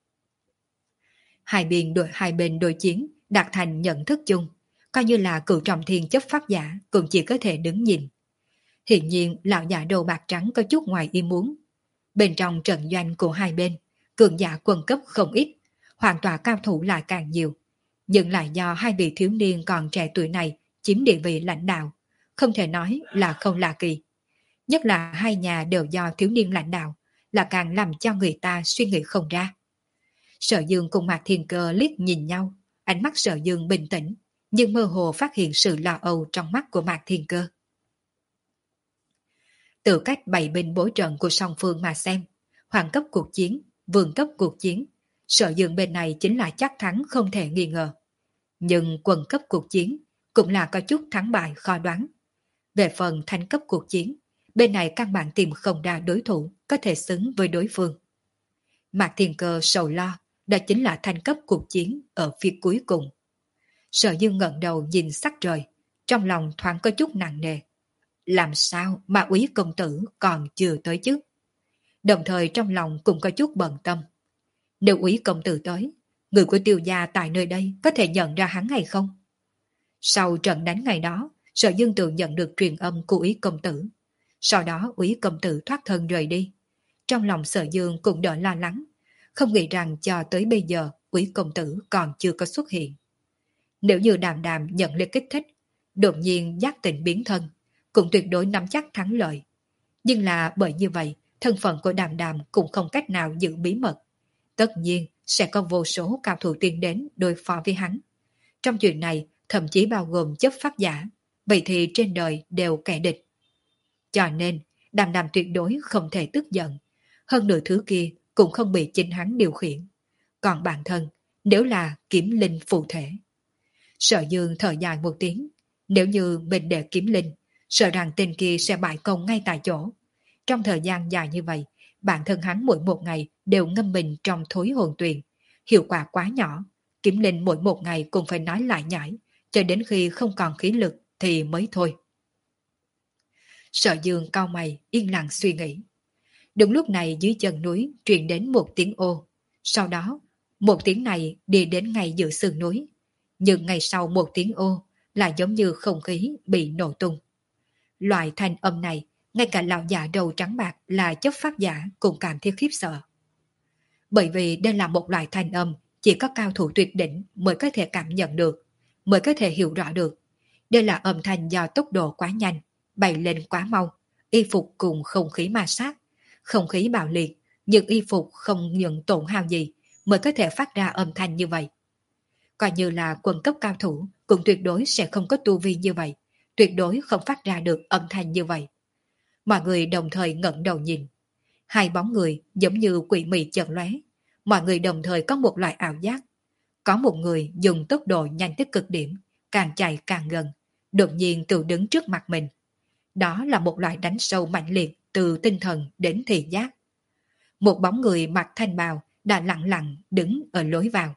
Hai bên đội hai bên đối chiến đạt thành nhận thức chung, coi như là cựu trọng thiên chấp pháp giả cũng chỉ có thể đứng nhìn. Hiện nhiên lão già đầu bạc trắng có chút ngoài ý muốn. Bên trong trận doanh của hai bên, cường giả quân cấp không ít, hoàn toàn cao thủ lại càng nhiều. Nhưng lại do hai vị thiếu niên còn trẻ tuổi này chiếm địa vị lãnh đạo, không thể nói là không lạ kỳ. Nhất là hai nhà đều do thiếu niên lãnh đạo, là càng làm cho người ta suy nghĩ không ra. Sở Dương cùng Mạc Thiên Cơ liếc nhìn nhau, ánh mắt Sở Dương bình tĩnh, nhưng mơ hồ phát hiện sự lo âu trong mắt của Mạc Thiên Cơ. Từ cách bày binh bố trận của song phương mà xem, hoàng cấp cuộc chiến, vương cấp cuộc chiến, Sở Dương bên này chính là chắc thắng không thể nghi ngờ. Nhưng quần cấp cuộc chiến cũng là có chút thắng bại khó đoán. Về phần thanh cấp cuộc chiến, bên này căn bản tìm không ra đối thủ có thể xứng với đối phương. Mạc Thiên Cơ sầu lo, đó chính là thanh cấp cuộc chiến ở phía cuối cùng. Sở Dương ngẩng đầu nhìn sắc trời, trong lòng thoáng có chút nặng nề. Làm sao mà Úy công tử còn chưa tới chứ? Đồng thời trong lòng cũng có chút bận tâm. Nếu Úy công tử tới, người của Tiêu gia tại nơi đây có thể nhận ra hắn hay không? Sau trận đánh ngày đó, Sở Dương tự nhận được truyền âm của Úy công tử. Sau đó Úy công tử thoát thân rời đi. Trong lòng Sở Dương cũng đỡ lo lắng, không nghĩ rằng cho tới bây giờ Úy công tử còn chưa có xuất hiện. Nếu như Đàm Đàm nhận lên kích thích, đột nhiên giác tỉnh biến thân, cũng tuyệt đối nắm chắc thắng lợi. Nhưng là bởi như vậy, thân phận của Đàm Đàm cũng không cách nào giữ bí mật. Tất nhiên sẽ có vô số cao thủ tiến đến đối phó với hắn. Trong chuyện này thậm chí bao gồm chấp pháp giả, vậy thì trên đời đều kẻ địch. Cho nên Đàm Đàm tuyệt đối không thể tức giận, hơn nửa thứ kia cũng không bị chính hắn điều khiển. Còn bản thân, nếu là kiếm linh phù thể. Sở Dương thở dài một tiếng, nếu như mình để kiếm linh, sợ rằng tên kia sẽ bại công ngay tại chỗ. Trong thời gian dài như vậy, bản thân hắn mỗi một ngày đều ngâm mình trong thối hồn tuyền, hiệu quả quá nhỏ, kiếm linh mỗi một ngày cũng phải nói lại nhải, cho đến khi không còn khí lực thì mới thôi. Sở Dương cau mày, yên lặng suy nghĩ. Đúng lúc này dưới chân núi truyền đến một tiếng ô, sau đó một tiếng này đi đến ngay giữa sườn núi, nhưng ngày sau một tiếng ô là giống như không khí bị nổ tung. Loại thanh âm này, ngay cả lão già đầu trắng bạc là chấp pháp giả cũng cảm thấy khiếp sợ. Bởi vì đây là một loại thanh âm chỉ có cao thủ tuyệt đỉnh mới có thể cảm nhận được, mới có thể hiểu rõ được. Đây là âm thanh do tốc độ quá nhanh, bay lên quá mau, y phục cùng không khí ma sát, không khí bạo liệt, nhưng y phục không nhận tổn hao gì mới có thể phát ra âm thanh như vậy. Coi như là quân cấp cao thủ cũng tuyệt đối sẽ không có tu vi như vậy, tuyệt đối không phát ra được âm thanh như vậy. Mọi người đồng thời ngẩng đầu nhìn. Hai bóng người giống như quỷ mị chợt lóe, mọi người đồng thời có một loại ảo giác. Có một người dùng tốc độ nhanh tới cực điểm, càng chạy càng gần, đột nhiên tự đứng trước mặt mình. Đó là một loại đánh sâu mạnh liệt từ tinh thần đến thị giác. Một bóng người mặc thanh bào đã lặng lặng đứng ở lối vào.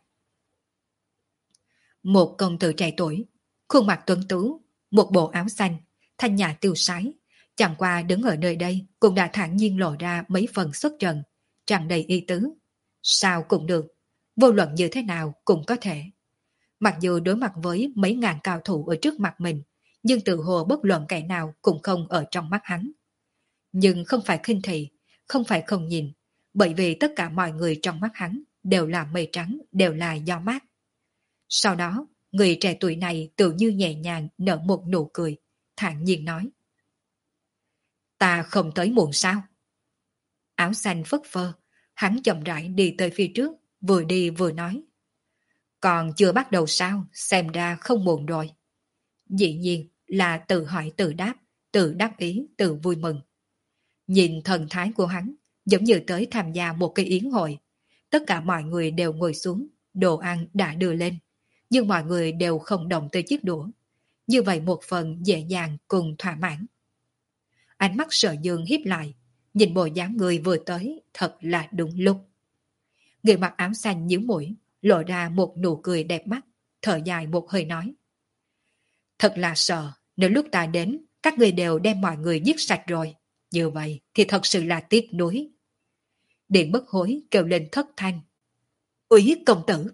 Một công tử trẻ tuổi, khuôn mặt tuấn tú, một bộ áo xanh, thanh nhã tiêu sái, chẳng qua đứng ở nơi đây cũng đã thản nhiên lộ ra mấy phần xuất trần, tràn đầy ý tứ. Sao cũng được, vô luận như thế nào cũng có thể. Mặc dù đối mặt với mấy ngàn cao thủ ở trước mặt mình, nhưng tự hồ bất luận kẻ nào cũng không ở trong mắt hắn. Nhưng không phải khinh thị, không phải không nhìn, bởi vì tất cả mọi người trong mắt hắn đều là mây trắng, đều là gió mát. Sau đó, người trẻ tuổi này tự như nhẹ nhàng nở một nụ cười, thản nhiên nói. Ta không tới muộn sao? Áo xanh phất phơ, hắn chậm rãi đi tới phía trước, vừa đi vừa nói. Còn chưa bắt đầu sao, xem ra không muộn rồi. Dĩ nhiên là tự hỏi tự đáp, tự đáp ý, tự vui mừng. Nhìn thần thái của hắn, giống như tới tham gia một cái yến hội. Tất cả mọi người đều ngồi xuống, đồ ăn đã đưa lên, nhưng mọi người đều không động tới chiếc đũa. Như vậy một phần dễ dàng cùng thỏa mãn. Ánh mắt Sở Dương híp lại, nhìn bộ dáng người vừa tới thật là đúng lúc. Người mặc áo xanh nhíu mũi, lộ ra một nụ cười đẹp mắt, thở dài một hơi nói. Thật là sợ, nếu lúc ta đến, các người đều đem mọi người giết sạch rồi. Như vậy thì thật sự là tiếc nuối. Điện bất hối kêu lên thất thanh. Úy công tử!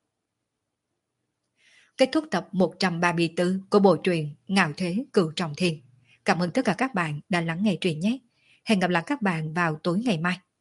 Kết thúc tập một trăm ba mươi tư của bộ truyện Ngạo Thế Cửu Trọng Thiên. Cảm ơn tất cả các bạn đã lắng nghe truyện nhé. Hẹn gặp lại các bạn vào tối ngày mai.